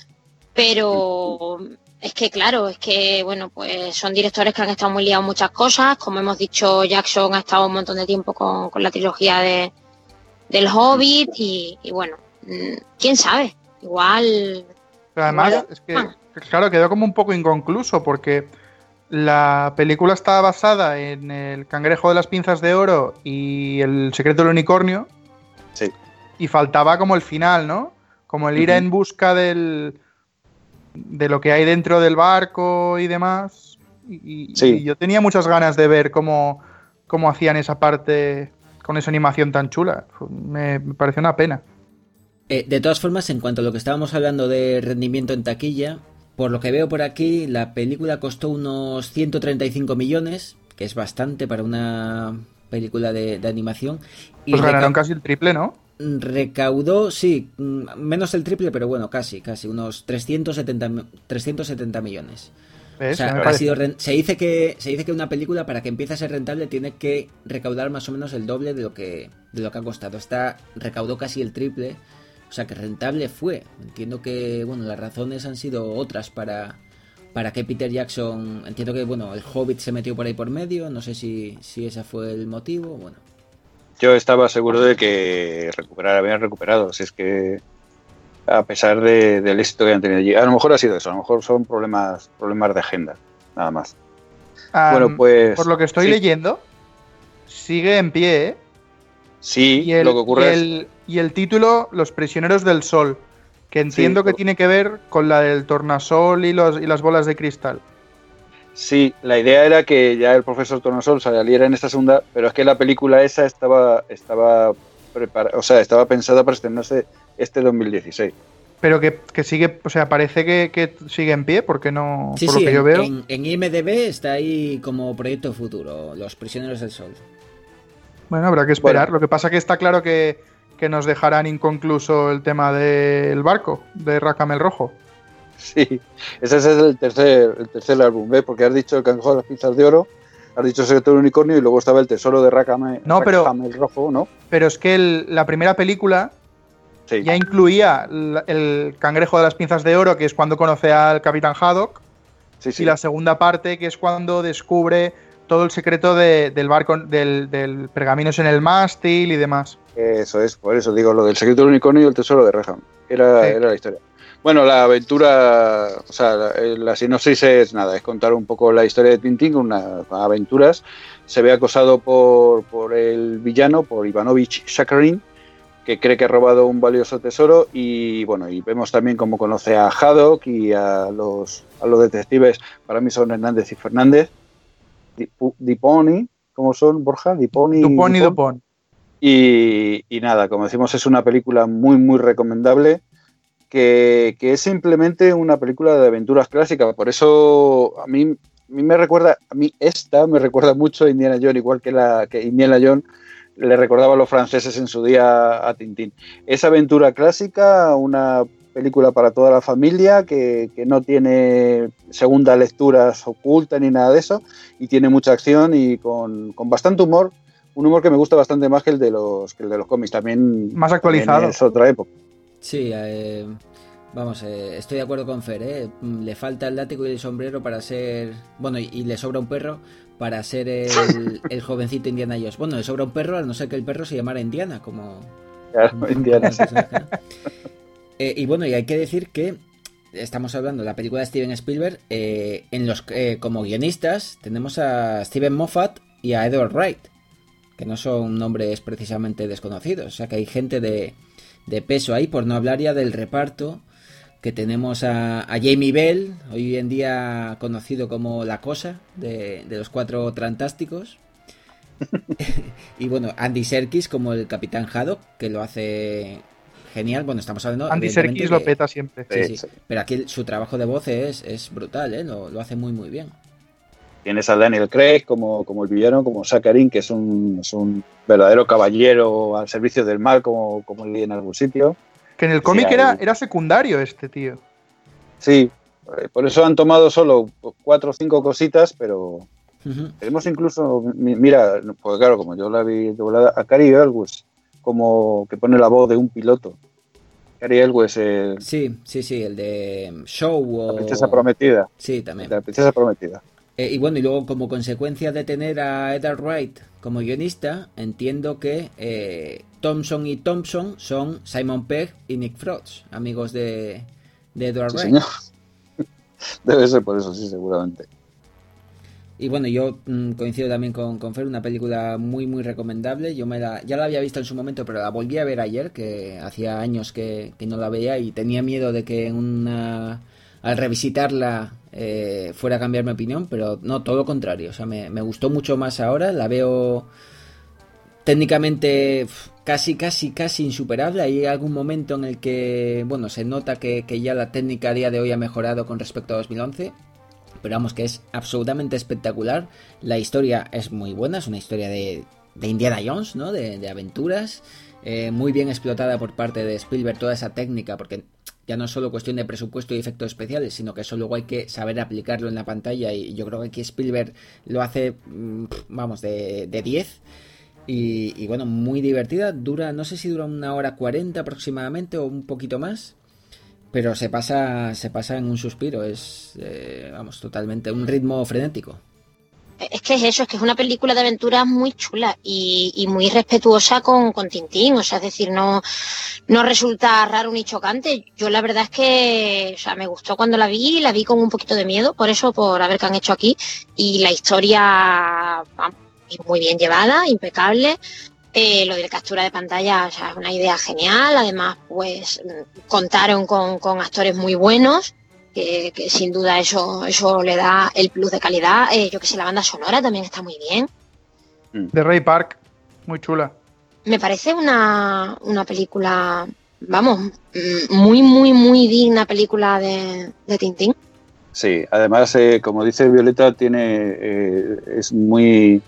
pero es que claro, es que bueno, pues son directores que han estado muy liados en muchas cosas, como hemos dicho, Jackson ha estado un montón de tiempo con, con la trilogía de del Hobbit y, y bueno, quién sabe, igual. Pero además, igual, es que, ah. claro, quedó como un poco inconcluso porque la película está basada en El Cangrejo de las Pinzas de Oro y El Secreto del Unicornio. Sí. Y faltaba como el final, ¿no? Como el ir uh-huh. en busca del de lo que hay dentro del barco y demás. Y, Sí. y yo tenía muchas ganas de ver cómo, cómo hacían esa parte con esa animación tan chula. Me, me pareció una pena. Eh, de todas formas, en cuanto a lo que estábamos hablando de rendimiento en taquilla, por lo que veo por aquí, la película costó unos ciento treinta y cinco millones, que es bastante para una película de, de animación. Y Pues ganaron reca- casi el triple, ¿no? recaudó, sí, mm, menos el triple, pero bueno, casi, casi, unos trescientos setenta, mi- trescientos setenta millones. O ¿Ves? sea, Ya me ha parece. sido ren- se dice que se dice que una película, para que empiece a ser rentable, tiene que recaudar más o menos el doble de lo que de lo que ha costado. Esta recaudó casi el triple, o sea que rentable fue. Entiendo que, bueno, las razones han sido otras para para que Peter Jackson, entiendo que, bueno, el Hobbit se metió por ahí por medio, no sé si si ese fue el motivo, bueno. Yo estaba seguro de que recuperar, habían recuperado. Si es que a pesar de, del éxito que han tenido allí, a lo mejor ha sido eso, a lo mejor son problemas, problemas de agenda, nada más. Am, Bueno, pues, por lo que estoy sí. leyendo, sigue en pie, ¿eh? Sí, Y el, lo que ocurre y es el, y el título, Los prisioneros del sol, que entiendo Sí, que por- tiene que ver con la del tornasol y, los, y las bolas de cristal. sí, la idea era que ya el profesor Tornasol saliera en esta segunda, pero es que la película esa estaba estaba prepara- o sea, estaba pensada para estrenarse este dos mil dieciséis. Pero que, que sigue, o sea, parece que, que sigue en pie, porque no, Sí, por sí, lo que yo en, veo. en, en I M D B está ahí como proyecto futuro, Los prisioneros del sol. Bueno, habrá que esperar. Bueno. Lo que pasa que está claro que, que nos dejarán inconcluso el tema del barco, de Rackham el Rojo. Sí, ese es el tercer el tercer álbum, ¿ves? Porque has dicho El cangrejo de las pinzas de oro, has dicho Secreto del unicornio y luego estaba El tesoro de Rackham, No, pero- Rackham el rojo, ¿no? Pero es que el- la primera película Sí. ya incluía la- el cangrejo de las pinzas de oro, que es cuando conoce al Capitán Haddock, Sí, sí. y la segunda parte, que es cuando descubre todo el secreto de- del barco, del, del pergaminos en el mástil y demás. Eso es, por eso digo lo del secreto del unicornio y el tesoro de Rackham. Era, Sí. era la historia. Bueno, la aventura, o sea, la, la sinopsis es nada, es contar un poco la historia de Tintín, unas aventuras. Se ve acosado por, por el villano, por Ivanovich Sakharin, que cree que ha robado un valioso tesoro y bueno, y vemos también cómo conoce a Haddock y a los, a los detectives, para mí son Hernández y Fernández, Dipu- Diponi, ¿cómo son, Borja? Diponi, Dupont y Dupont. Dupont. Y, y nada, como decimos, es una película muy, muy recomendable, que, que es simplemente una película de aventuras clásicas. Por eso a mí, a mí me recuerda, a mí esta me recuerda mucho a Indiana Jones, igual que, la, que Indiana Jones le recordaba a los franceses en su día a Tintín. Es aventura clásica, una película para toda la familia, que, que no tiene segundas lecturas ocultas ni nada de eso, y tiene mucha acción y con, con bastante humor. Un humor que me gusta bastante más que el de los, que el de los cómics. También, Más actualizado. también es otra época. Sí, eh, vamos, eh, estoy de acuerdo con Fer, ¿eh? Mm, Le falta el látigo y el sombrero para ser... Bueno, y, y le sobra un perro para ser el, el jovencito Indiana Jones. Bueno, le sobra un perro, a no ser que el perro se llamara Indiana, como... Claro, como- Indiana. como el personaje, ¿no? Eh, y bueno, y hay que decir que estamos hablando de la película de Steven Spielberg. eh, en los eh, como guionistas tenemos a Steven Moffat y a Edward Wright, que no son nombres precisamente desconocidos. O sea que hay gente de, de peso ahí, por no hablar ya del reparto, que tenemos a, a Jamie Bell, hoy en día conocido como La Cosa, de, de los Cuatro Trantásticos. Y bueno, Andy Serkis como el Capitán Haddock, que lo hace genial. Bueno, estamos hablando... Andy evidentemente, Serkis lo que- peta siempre. Sí, Sí, sí. sí. Pero aquí su trabajo de voz es, es brutal, ¿eh? Lo, lo hace muy, muy bien. Tienes a Daniel Craig como, como el villano, como Sakharin, que es un, es un verdadero caballero al servicio del mal, como, como leí en algún sitio. Que en el Sí, cómic hay- era, era secundario este tío. Sí, eh, por eso han tomado solo cuatro o cinco cositas, pero Ujú. tenemos incluso, mi- mira, pues claro, como yo la vi doblada, a Cary Elwes, como que pone la voz de un piloto. Cary Elwes, eh, Sí, sí, sí, el de Show o... la princesa prometida. Sí, también. La princesa prometida. Eh, y bueno, y luego como consecuencia de tener a Edward Wright como guionista, entiendo que eh, Thompson y Thompson son Simon Pegg y Nick Frost, amigos de, de Edward Sí, Wright. señor. Debe ser por eso, sí, seguramente. Y bueno, yo mm, coincido también con, con Fer, una película muy muy recomendable. Yo me la, ya la había visto en su momento, pero la volví a ver ayer, que hacía años que, que no la veía y tenía miedo de que en una al revisitarla eh, fuera a cambiar mi opinión, pero no, todo lo contrario. O sea, me, me gustó mucho más ahora, la veo técnicamente casi, casi, casi insuperable. Hay algún momento en el que, bueno, se nota que, que ya la técnica a día de hoy ha mejorado con respecto a dos mil once, pero vamos, que es absolutamente espectacular. La historia es muy buena, es una historia de, de Indiana Jones, ¿no? De, de aventuras, eh, muy bien explotada por parte de Spielberg toda esa técnica, porque ya no es solo cuestión de presupuesto y efectos especiales, sino que eso luego hay que saber aplicarlo en la pantalla, y yo creo que aquí Spielberg lo hace, vamos, de, de diez. Y, y bueno, muy divertida, dura, no sé si dura una hora cuarenta aproximadamente o un poquito más, pero se pasa se pasa en un suspiro, es, eh, vamos, totalmente un ritmo frenético. Es que es eso, es que es una película de aventuras muy chula y, y muy respetuosa con, con Tintín, o sea, es decir, no, no resulta raro ni chocante. Yo la verdad es que, o sea, me gustó cuando la vi, la vi con un poquito de miedo, por eso, por a ver qué han hecho aquí, y la historia, vamos, muy bien llevada, impecable. Eh, lo de la captura de pantalla, o sea, es una idea genial. Además, pues contaron con, con actores muy buenos, que, que sin duda eso eso le da el plus de calidad. Eh, yo que sé, la banda sonora también está muy bien. De Ray Park, muy chula. Me parece una, una película, vamos, muy, muy, muy digna película de, de Tintín. Sí, además, eh, como dice Violeta, tiene eh, es muy...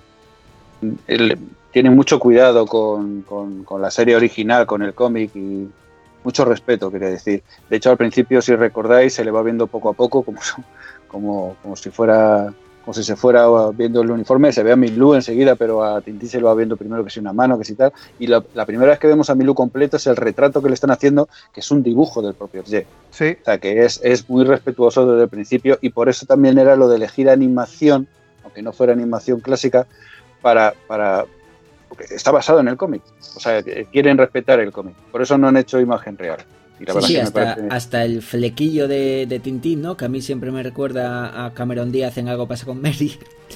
El, tiene mucho cuidado con, con, con la serie original, con el cómic, y mucho respeto, quería decir. De hecho, al principio, si recordáis, se le va viendo poco a poco, como, como, como si fuera como si se fuera viendo el uniforme. Se ve a Milú enseguida, pero a Tintín se lo va viendo primero, que si una mano, que si tal. Y la, la primera vez que vemos a Milú completo es el retrato que le están haciendo, que es un dibujo del propio Hergé. Sí. O sea, que es, es muy respetuoso desde el principio, y por eso también era lo de elegir animación, aunque no fuera animación clásica, para... para porque está basado en el cómic, o sea, quieren respetar el cómic, por eso no han hecho imagen real. Y la sí, sí, que hasta, parece... hasta el flequillo de, de Tintín, ¿no? Que a mí siempre me recuerda a Cameron Díaz en Algo pasa con Mary.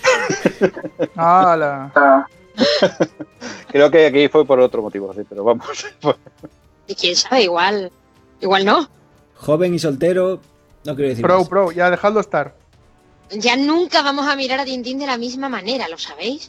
¡Hala! Creo que aquí fue por otro motivo, sí, pero vamos. Y quién sabe, igual, igual no. Joven y soltero, no quiero decir Pro, más. pro, ya dejadlo estar. Ya nunca vamos a mirar a Tintín de la misma manera, ¿lo sabéis?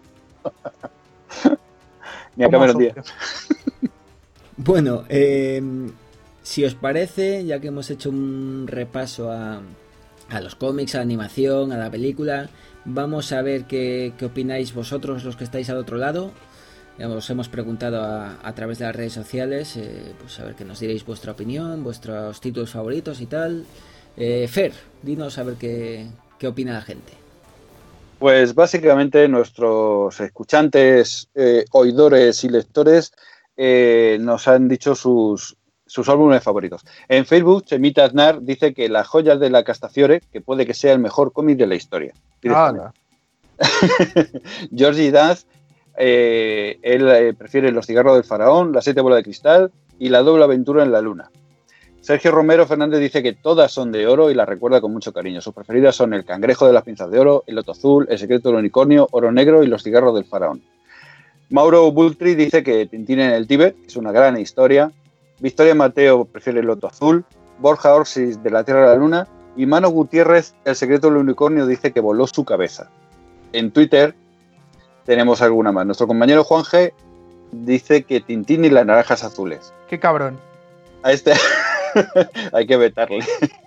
Ni a Cameron Díaz. Bueno, eh, si os parece, ya que hemos hecho un repaso a, a los cómics, a la animación, a la película, vamos a ver qué, qué opináis vosotros, los que estáis al otro lado. Ya os hemos preguntado a, a través de las redes sociales, eh, pues a ver que nos diréis vuestra opinión, vuestros títulos favoritos y tal. Eh, Fer, dinos a ver qué, qué opina la gente. Pues básicamente nuestros escuchantes, eh, oidores y lectores eh, nos han dicho sus, sus álbumes favoritos. En Facebook, Chemita Aznar dice que Las joyas de la Castafiore, que puede que sea el mejor cómic de la historia. Ah, Georgie Daz, eh, él eh, prefiere Los cigarros del faraón, Las siete bolas de cristal y La doble aventura en la luna. Sergio Romero Fernández dice que todas son de oro y las recuerda con mucho cariño. Sus preferidas son El cangrejo de las pinzas de oro, El loto azul, El secreto del unicornio, Oro negro y Los cigarros del faraón. Mauro Bultri dice que Tintín en el Tíbet es una gran historia. Victoria Mateo prefiere El loto azul. Borja Orsis, De la tierra a la luna. Y Mano Gutiérrez, El secreto del unicornio, dice que voló su cabeza. En Twitter tenemos alguna más. Nuestro compañero Juan G dice que Tintín y las naranjas azules. ¡Qué cabrón! A este... hay que vetarle.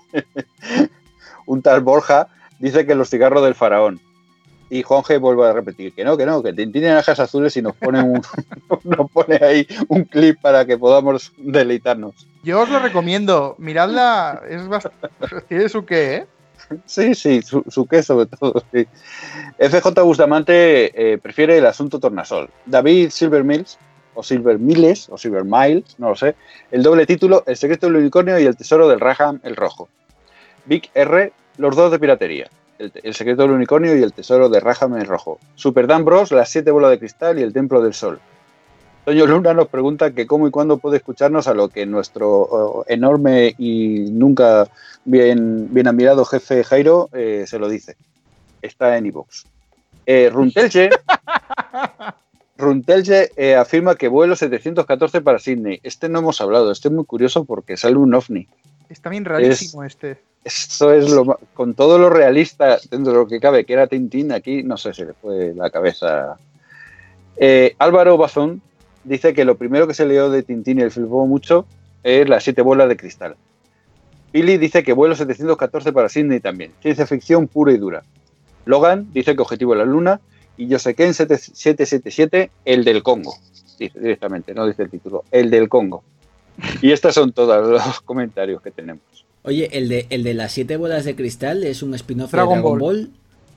Un tal Borja dice que Los cigarros del faraón. Y Juan G vuelve a repetir que no, que no, que Tintín y naranjas azules, y nos pone un nos pone ahí un clip para que podamos deleitarnos. Yo os lo recomiendo, miradla, es bastante... tiene su qué, ¿eh? Sí, sí, su, su qué sobre todo, sí. F J Bustamante eh, prefiere El asunto tornasol. David Silvermills o Silver Miles, o Silver Miles, no lo sé, el doble título, El secreto del unicornio y El tesoro del Raham el rojo. Vic R, Los dos de piratería, el, el secreto del unicornio y El tesoro de Raham el rojo. Super Dan Bros, Las siete bolas de cristal y El templo del sol. Toño Luna nos pregunta que cómo y cuándo puede escucharnos, a lo que nuestro oh, enorme y nunca bien, bien admirado jefe Jairo eh, se lo dice. Está en iVoox. Eh, Runtelche... Runtelge eh, afirma que vuelo setecientos catorce para Sydney. Este no hemos hablado, este es muy curioso porque sale un ovni. Está bien rarísimo es, este. Eso es lo con todo lo realista dentro de lo que cabe, que era Tintín, aquí no sé, se le fue la cabeza. Eh, Álvaro Bazón dice que lo primero que se leyó de Tintín y le flipó mucho es Las siete bolas de cristal. Pili dice que Vuelo setecientos catorce para Sydney también. Ciencia ficción pura y dura. Logan dice que Objetivo de la Luna. Y yo sé que en setecientos setenta y siete, el del Congo. Dice directamente, no dice el título. El del Congo. Y estos son todos los comentarios que tenemos. Oye, el de, el de las siete bolas de cristal es un spin-off de Dragon Ball. Ball.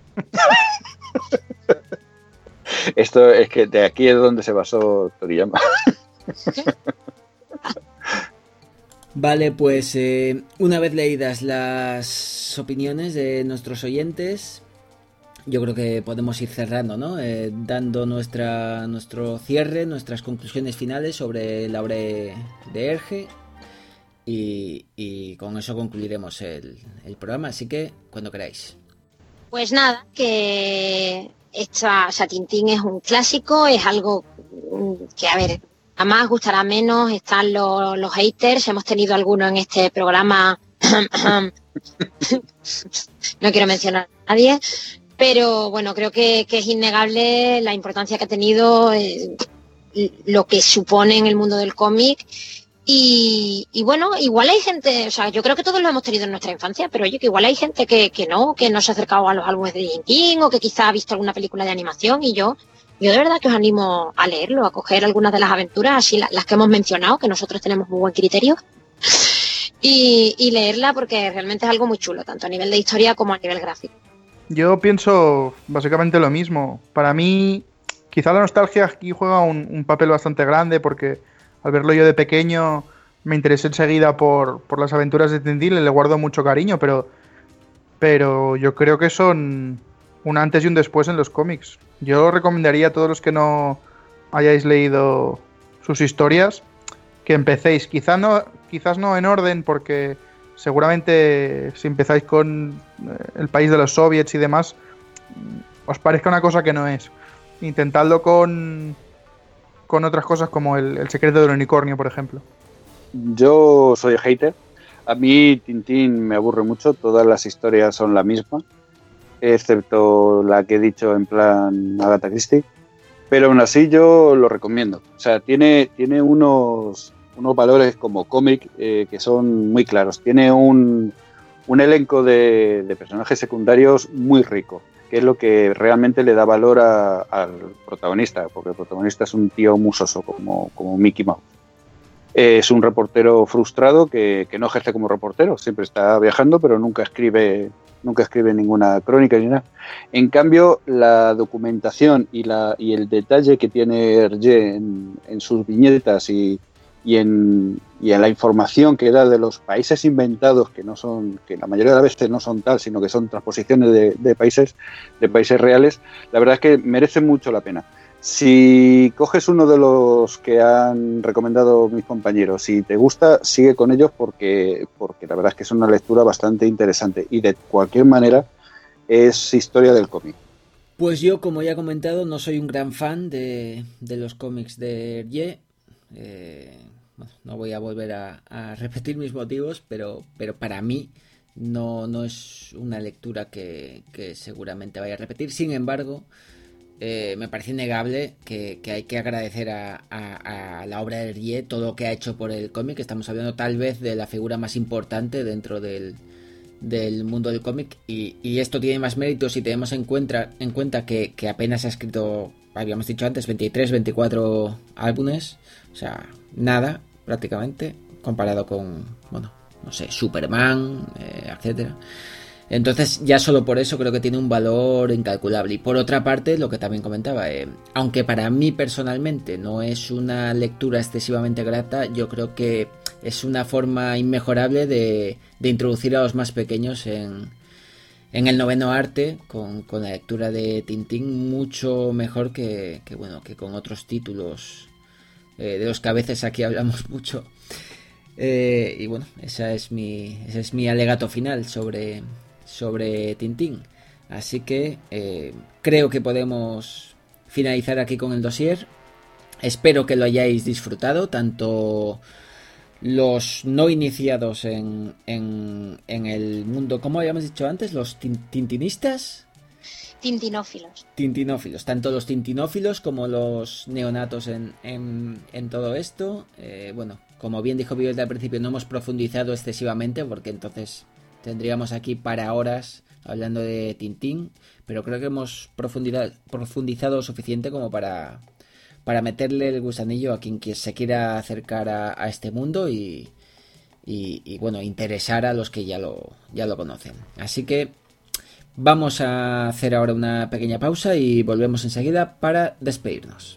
Esto es que de aquí es donde se basó Toriyama. Vale, pues eh, una vez leídas las opiniones de nuestros oyentes, yo creo que podemos ir cerrando, ¿no? Eh, dando nuestra nuestro cierre, nuestras conclusiones finales sobre la obra de Hergé. Y, y con eso concluiremos el, el programa, así que cuando queráis. Pues nada, que esta, o sea, Tintín es un clásico, es algo que, a ver, a más gustará menos, están los, los haters, hemos tenido algunos en este programa, no quiero mencionar a nadie, pero bueno, creo que, que es innegable la importancia que ha tenido, eh, lo que supone en el mundo del cómic. Y, y bueno, igual hay gente, o sea, yo creo que todos lo hemos tenido en nuestra infancia, pero oye, que igual hay gente que, que no, que no se ha acercado a los álbumes de Tintín o que quizá ha visto alguna película de animación y yo, yo de verdad que os animo a leerlo, a coger algunas de las aventuras, así la, las que hemos mencionado, que nosotros tenemos muy buen criterio, y, y leerla porque realmente es algo muy chulo, tanto a nivel de historia como a nivel gráfico. Yo pienso básicamente lo mismo. Para mí, quizá la nostalgia aquí juega un, un papel bastante grande porque al verlo yo de pequeño me interesé enseguida por, por las aventuras de Tintín, le guardo mucho cariño, pero, pero yo creo que son un antes y un después en los cómics. Yo recomendaría a todos los que no hayáis leído sus historias que empecéis, quizás no, quizás no en orden, porque seguramente si empezáis con el país de los soviets y demás, os parezca una cosa que no es. Intentadlo con... con otras cosas como el, el secreto del unicornio, por ejemplo. Yo soy hater. A mí Tintín me aburre mucho. Todas las historias son la misma, excepto la que he dicho en plan Agatha Christie. Pero aún así yo lo recomiendo. O sea, tiene, tiene unos, unos valores como cómic eh, que son muy claros. Tiene un, un elenco de, de personajes secundarios muy rico, que es lo que realmente le da valor a, al protagonista, porque el protagonista es un tío musoso como, como Mickey Mouse. Eh, es un reportero frustrado que, que no ejerce como reportero, siempre está viajando, pero nunca escribe, nunca escribe ninguna crónica ni nada. En cambio, la documentación y, la, y el detalle que tiene Hergé en, en sus viñetas y, y, en, y en la información que da de los países inventados, que no son, que la mayoría de las veces no son tal, sino que son transposiciones de, de países, de países reales, la verdad es que merece mucho la pena. Si coges uno de los que han recomendado mis compañeros, si te gusta, sigue con ellos porque, porque la verdad es que es una lectura bastante interesante y de cualquier manera es historia del cómic. Pues yo, como ya he comentado, no soy un gran fan de, de los cómics de Hergé. Eh, bueno, no voy a volver a, a repetir mis motivos, pero, pero para mí no, no es una lectura que, que seguramente vaya a repetir. Sin embargo, eh, me parece innegable que, que hay que agradecer a, a, a la obra de Hergé todo lo que ha hecho por el cómic. Estamos hablando tal vez de la figura más importante dentro del, del mundo del cómic y, y esto tiene más mérito si tenemos en cuenta, en cuenta que, que apenas ha escrito, habíamos dicho antes, veintitrés, veinticuatro álbumes, o sea, nada prácticamente comparado con, bueno, no sé, Superman, eh, etcétera. Entonces ya solo por eso creo que tiene un valor incalculable. Y por otra parte, lo que también comentaba, eh, aunque para mí personalmente no es una lectura excesivamente grata, yo creo que es una forma inmejorable de, de introducir a los más pequeños en, en el noveno arte con, con la lectura de Tintín, mucho mejor que, que, bueno, que con otros títulos eh, de los que a veces aquí hablamos mucho. Eh, y bueno, esa es mi, ese es mi alegato final sobre... sobre Tintín. Así que eh, creo que podemos finalizar aquí con el dossier. Espero que lo hayáis disfrutado, tanto los no iniciados en, en, en el mundo, ¿cómo habíamos dicho antes? ¿Los tin, tintinistas? Tintinófilos. Tintinófilos, tanto los tintinófilos como los neonatos en, en, en todo esto. Eh, bueno, como bien dijo Violeta al principio, no hemos profundizado excesivamente porque entonces tendríamos aquí para horas hablando de Tintín, pero creo que hemos profundizado, profundizado lo suficiente como para, para meterle el gusanillo a quien se quiera acercar a, a este mundo y, y, y bueno, interesar a los que ya lo, ya lo conocen. Así que vamos a hacer ahora una pequeña pausa y volvemos enseguida para despedirnos.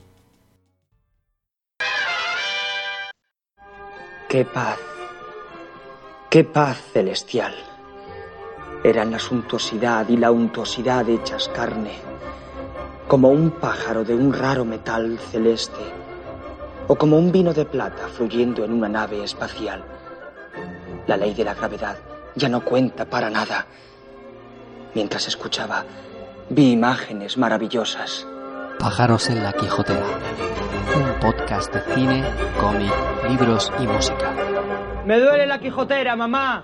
¡Qué paz! ¡Qué paz celestial! Eran la suntuosidad y la untuosidad hechas carne, como un pájaro de un raro metal celeste, o como un vino de plata fluyendo en una nave espacial. La ley de la gravedad ya no cuenta para nada. Mientras escuchaba, vi imágenes maravillosas. Pájaros en la Quijotera. Un podcast de cine, cómic, libros y música. ¡Me duele la Quijotera, mamá!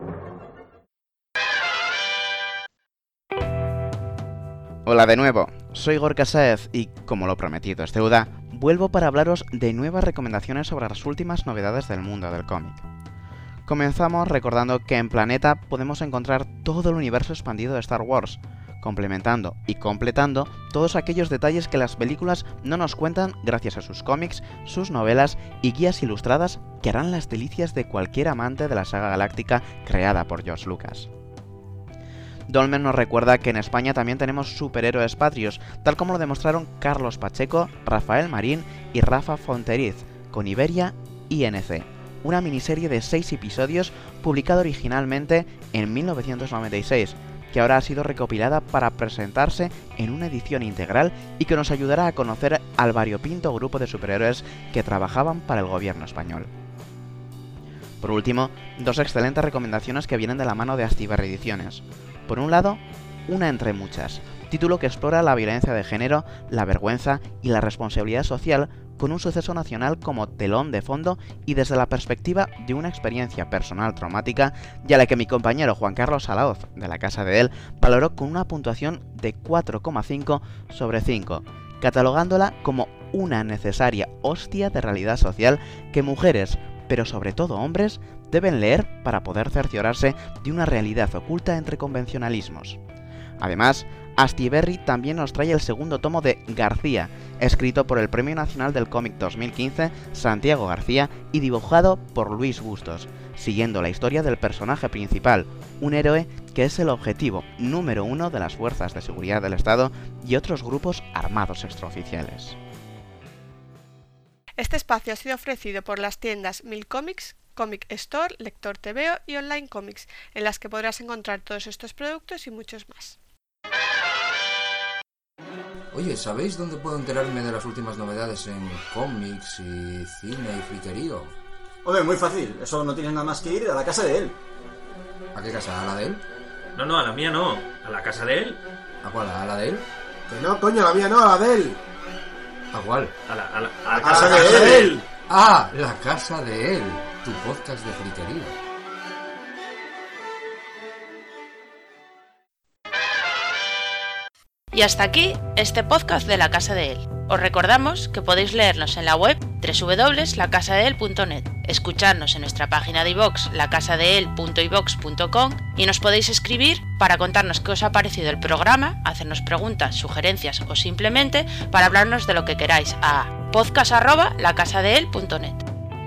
Hola de nuevo, soy Gorka Sáez y, como lo prometido es deuda, vuelvo para hablaros de nuevas recomendaciones sobre las últimas novedades del mundo del cómic. Comenzamos recordando que en Planeta podemos encontrar todo el universo expandido de Star Wars, complementando y completando todos aquellos detalles que las películas no nos cuentan gracias a sus cómics, sus novelas y guías ilustradas que harán las delicias de cualquier amante de la saga galáctica creada por George Lucas. Dolmen nos recuerda que en España también tenemos superhéroes patrios, tal como lo demostraron Carlos Pacheco, Rafael Marín y Rafa Fonteriz, con Iberia I N C, una miniserie de seis episodios publicada originalmente en mil novecientos noventa y seis, que ahora ha sido recopilada para presentarse en una edición integral y que nos ayudará a conocer al variopinto grupo de superhéroes que trabajaban para el gobierno español. Por último, dos excelentes recomendaciones que vienen de la mano de Astiberri Ediciones. Por un lado, Una entre muchas, título que explora la violencia de género, la vergüenza y la responsabilidad social con un suceso nacional como telón de fondo y desde la perspectiva de una experiencia personal traumática, y a la que mi compañero Juan Carlos Alaoz, de la Casa de Él, valoró con una puntuación de cuatro coma cinco sobre cinco, catalogándola como una necesaria hostia de realidad social que mujeres, pero sobre todo hombres, deben leer para poder cerciorarse de una realidad oculta entre convencionalismos. Además, Astiberri también nos trae el segundo tomo de García, escrito por el Premio Nacional del Cómic dos mil quince, Santiago García, y dibujado por Luis Bustos, siguiendo la historia del personaje principal, un héroe que es el objetivo número uno de las fuerzas de seguridad del Estado y otros grupos armados extraoficiales. Este espacio ha sido ofrecido por las tiendas Mil Comics, Comic Store, Lector T V O y Online Comics, en las que podrás encontrar todos estos productos y muchos más. Oye, ¿sabéis dónde puedo enterarme de las últimas novedades en cómics y cine y friquerío? Oye, muy fácil, eso no tienes nada más que ir a la casa de él. ¿A qué casa? ¿A la de él? No, no, a la mía no, a la casa de él. ¿A cuál? ¿A la de él? Que no, coño, a la mía no, a la de él. ¿A cuál? A la, a la, a la a casa, la de, casa él. de él. Ah, la casa de él, tu podcast de friquerío. Y hasta aquí este podcast de La Casa de Él. Os recordamos que podéis leernos en la web doble u doble u doble u punto la casa de él punto net, escucharnos en nuestra página de iVoox, la casa de él punto ivox punto com, y nos podéis escribir para contarnos qué os ha parecido el programa, hacernos preguntas, sugerencias o simplemente para hablarnos de lo que queráis a podcast arroba la casa de él punto net.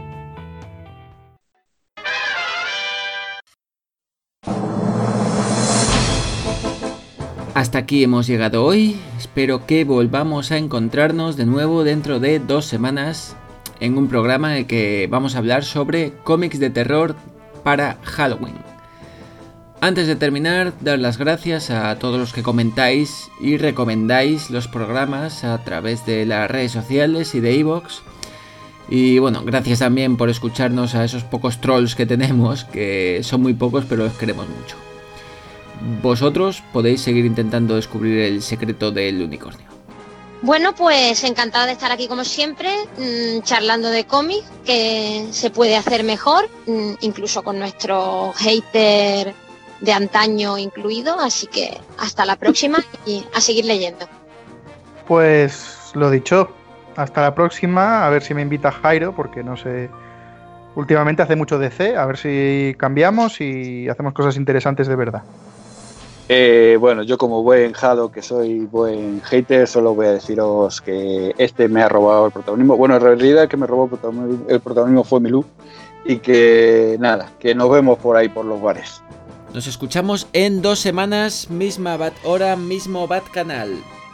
Hasta aquí hemos llegado hoy, espero que volvamos a encontrarnos de nuevo dentro de dos semanas en un programa en el que vamos a hablar sobre cómics de terror para Halloween. Antes de terminar, dar las gracias a todos los que comentáis y recomendáis los programas a través de las redes sociales y de iVoox. Y bueno, gracias también por escucharnos a esos pocos trolls que tenemos, que son muy pocos pero los queremos mucho. Vosotros podéis seguir intentando descubrir el secreto del unicornio. Bueno, pues encantada de estar aquí como siempre, mmm, charlando de cómics, que se puede hacer mejor, mmm, incluso con nuestro hater de antaño incluido, así que hasta la próxima y a seguir leyendo. Pues lo dicho, hasta la próxima, a ver si me invita Jairo, porque no sé, últimamente hace mucho D C, a ver si cambiamos y hacemos cosas interesantes de verdad. Eh, bueno, yo como buen Jado, que soy buen hater, solo voy a deciros que este me ha robado el protagonismo. Bueno, en realidad el que me robó el protagonismo, el protagonismo fue Milú. Y que nada, que nos vemos por ahí por los bares. Nos escuchamos en dos semanas, misma bat hora, mismo bat canal.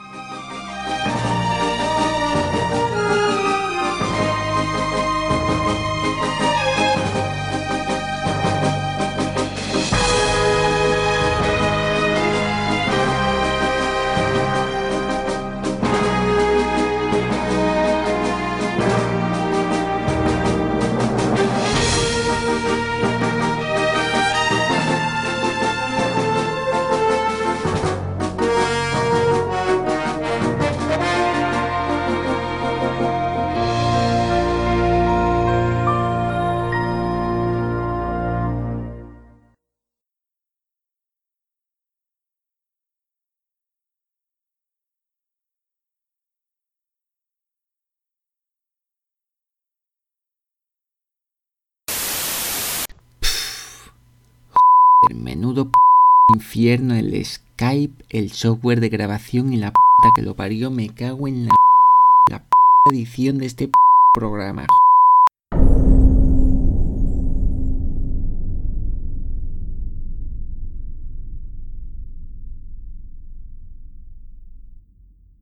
Menudo p infierno, el Skype, el software de grabación y la p que lo parió. Me cago en la, la p edición de este p programa.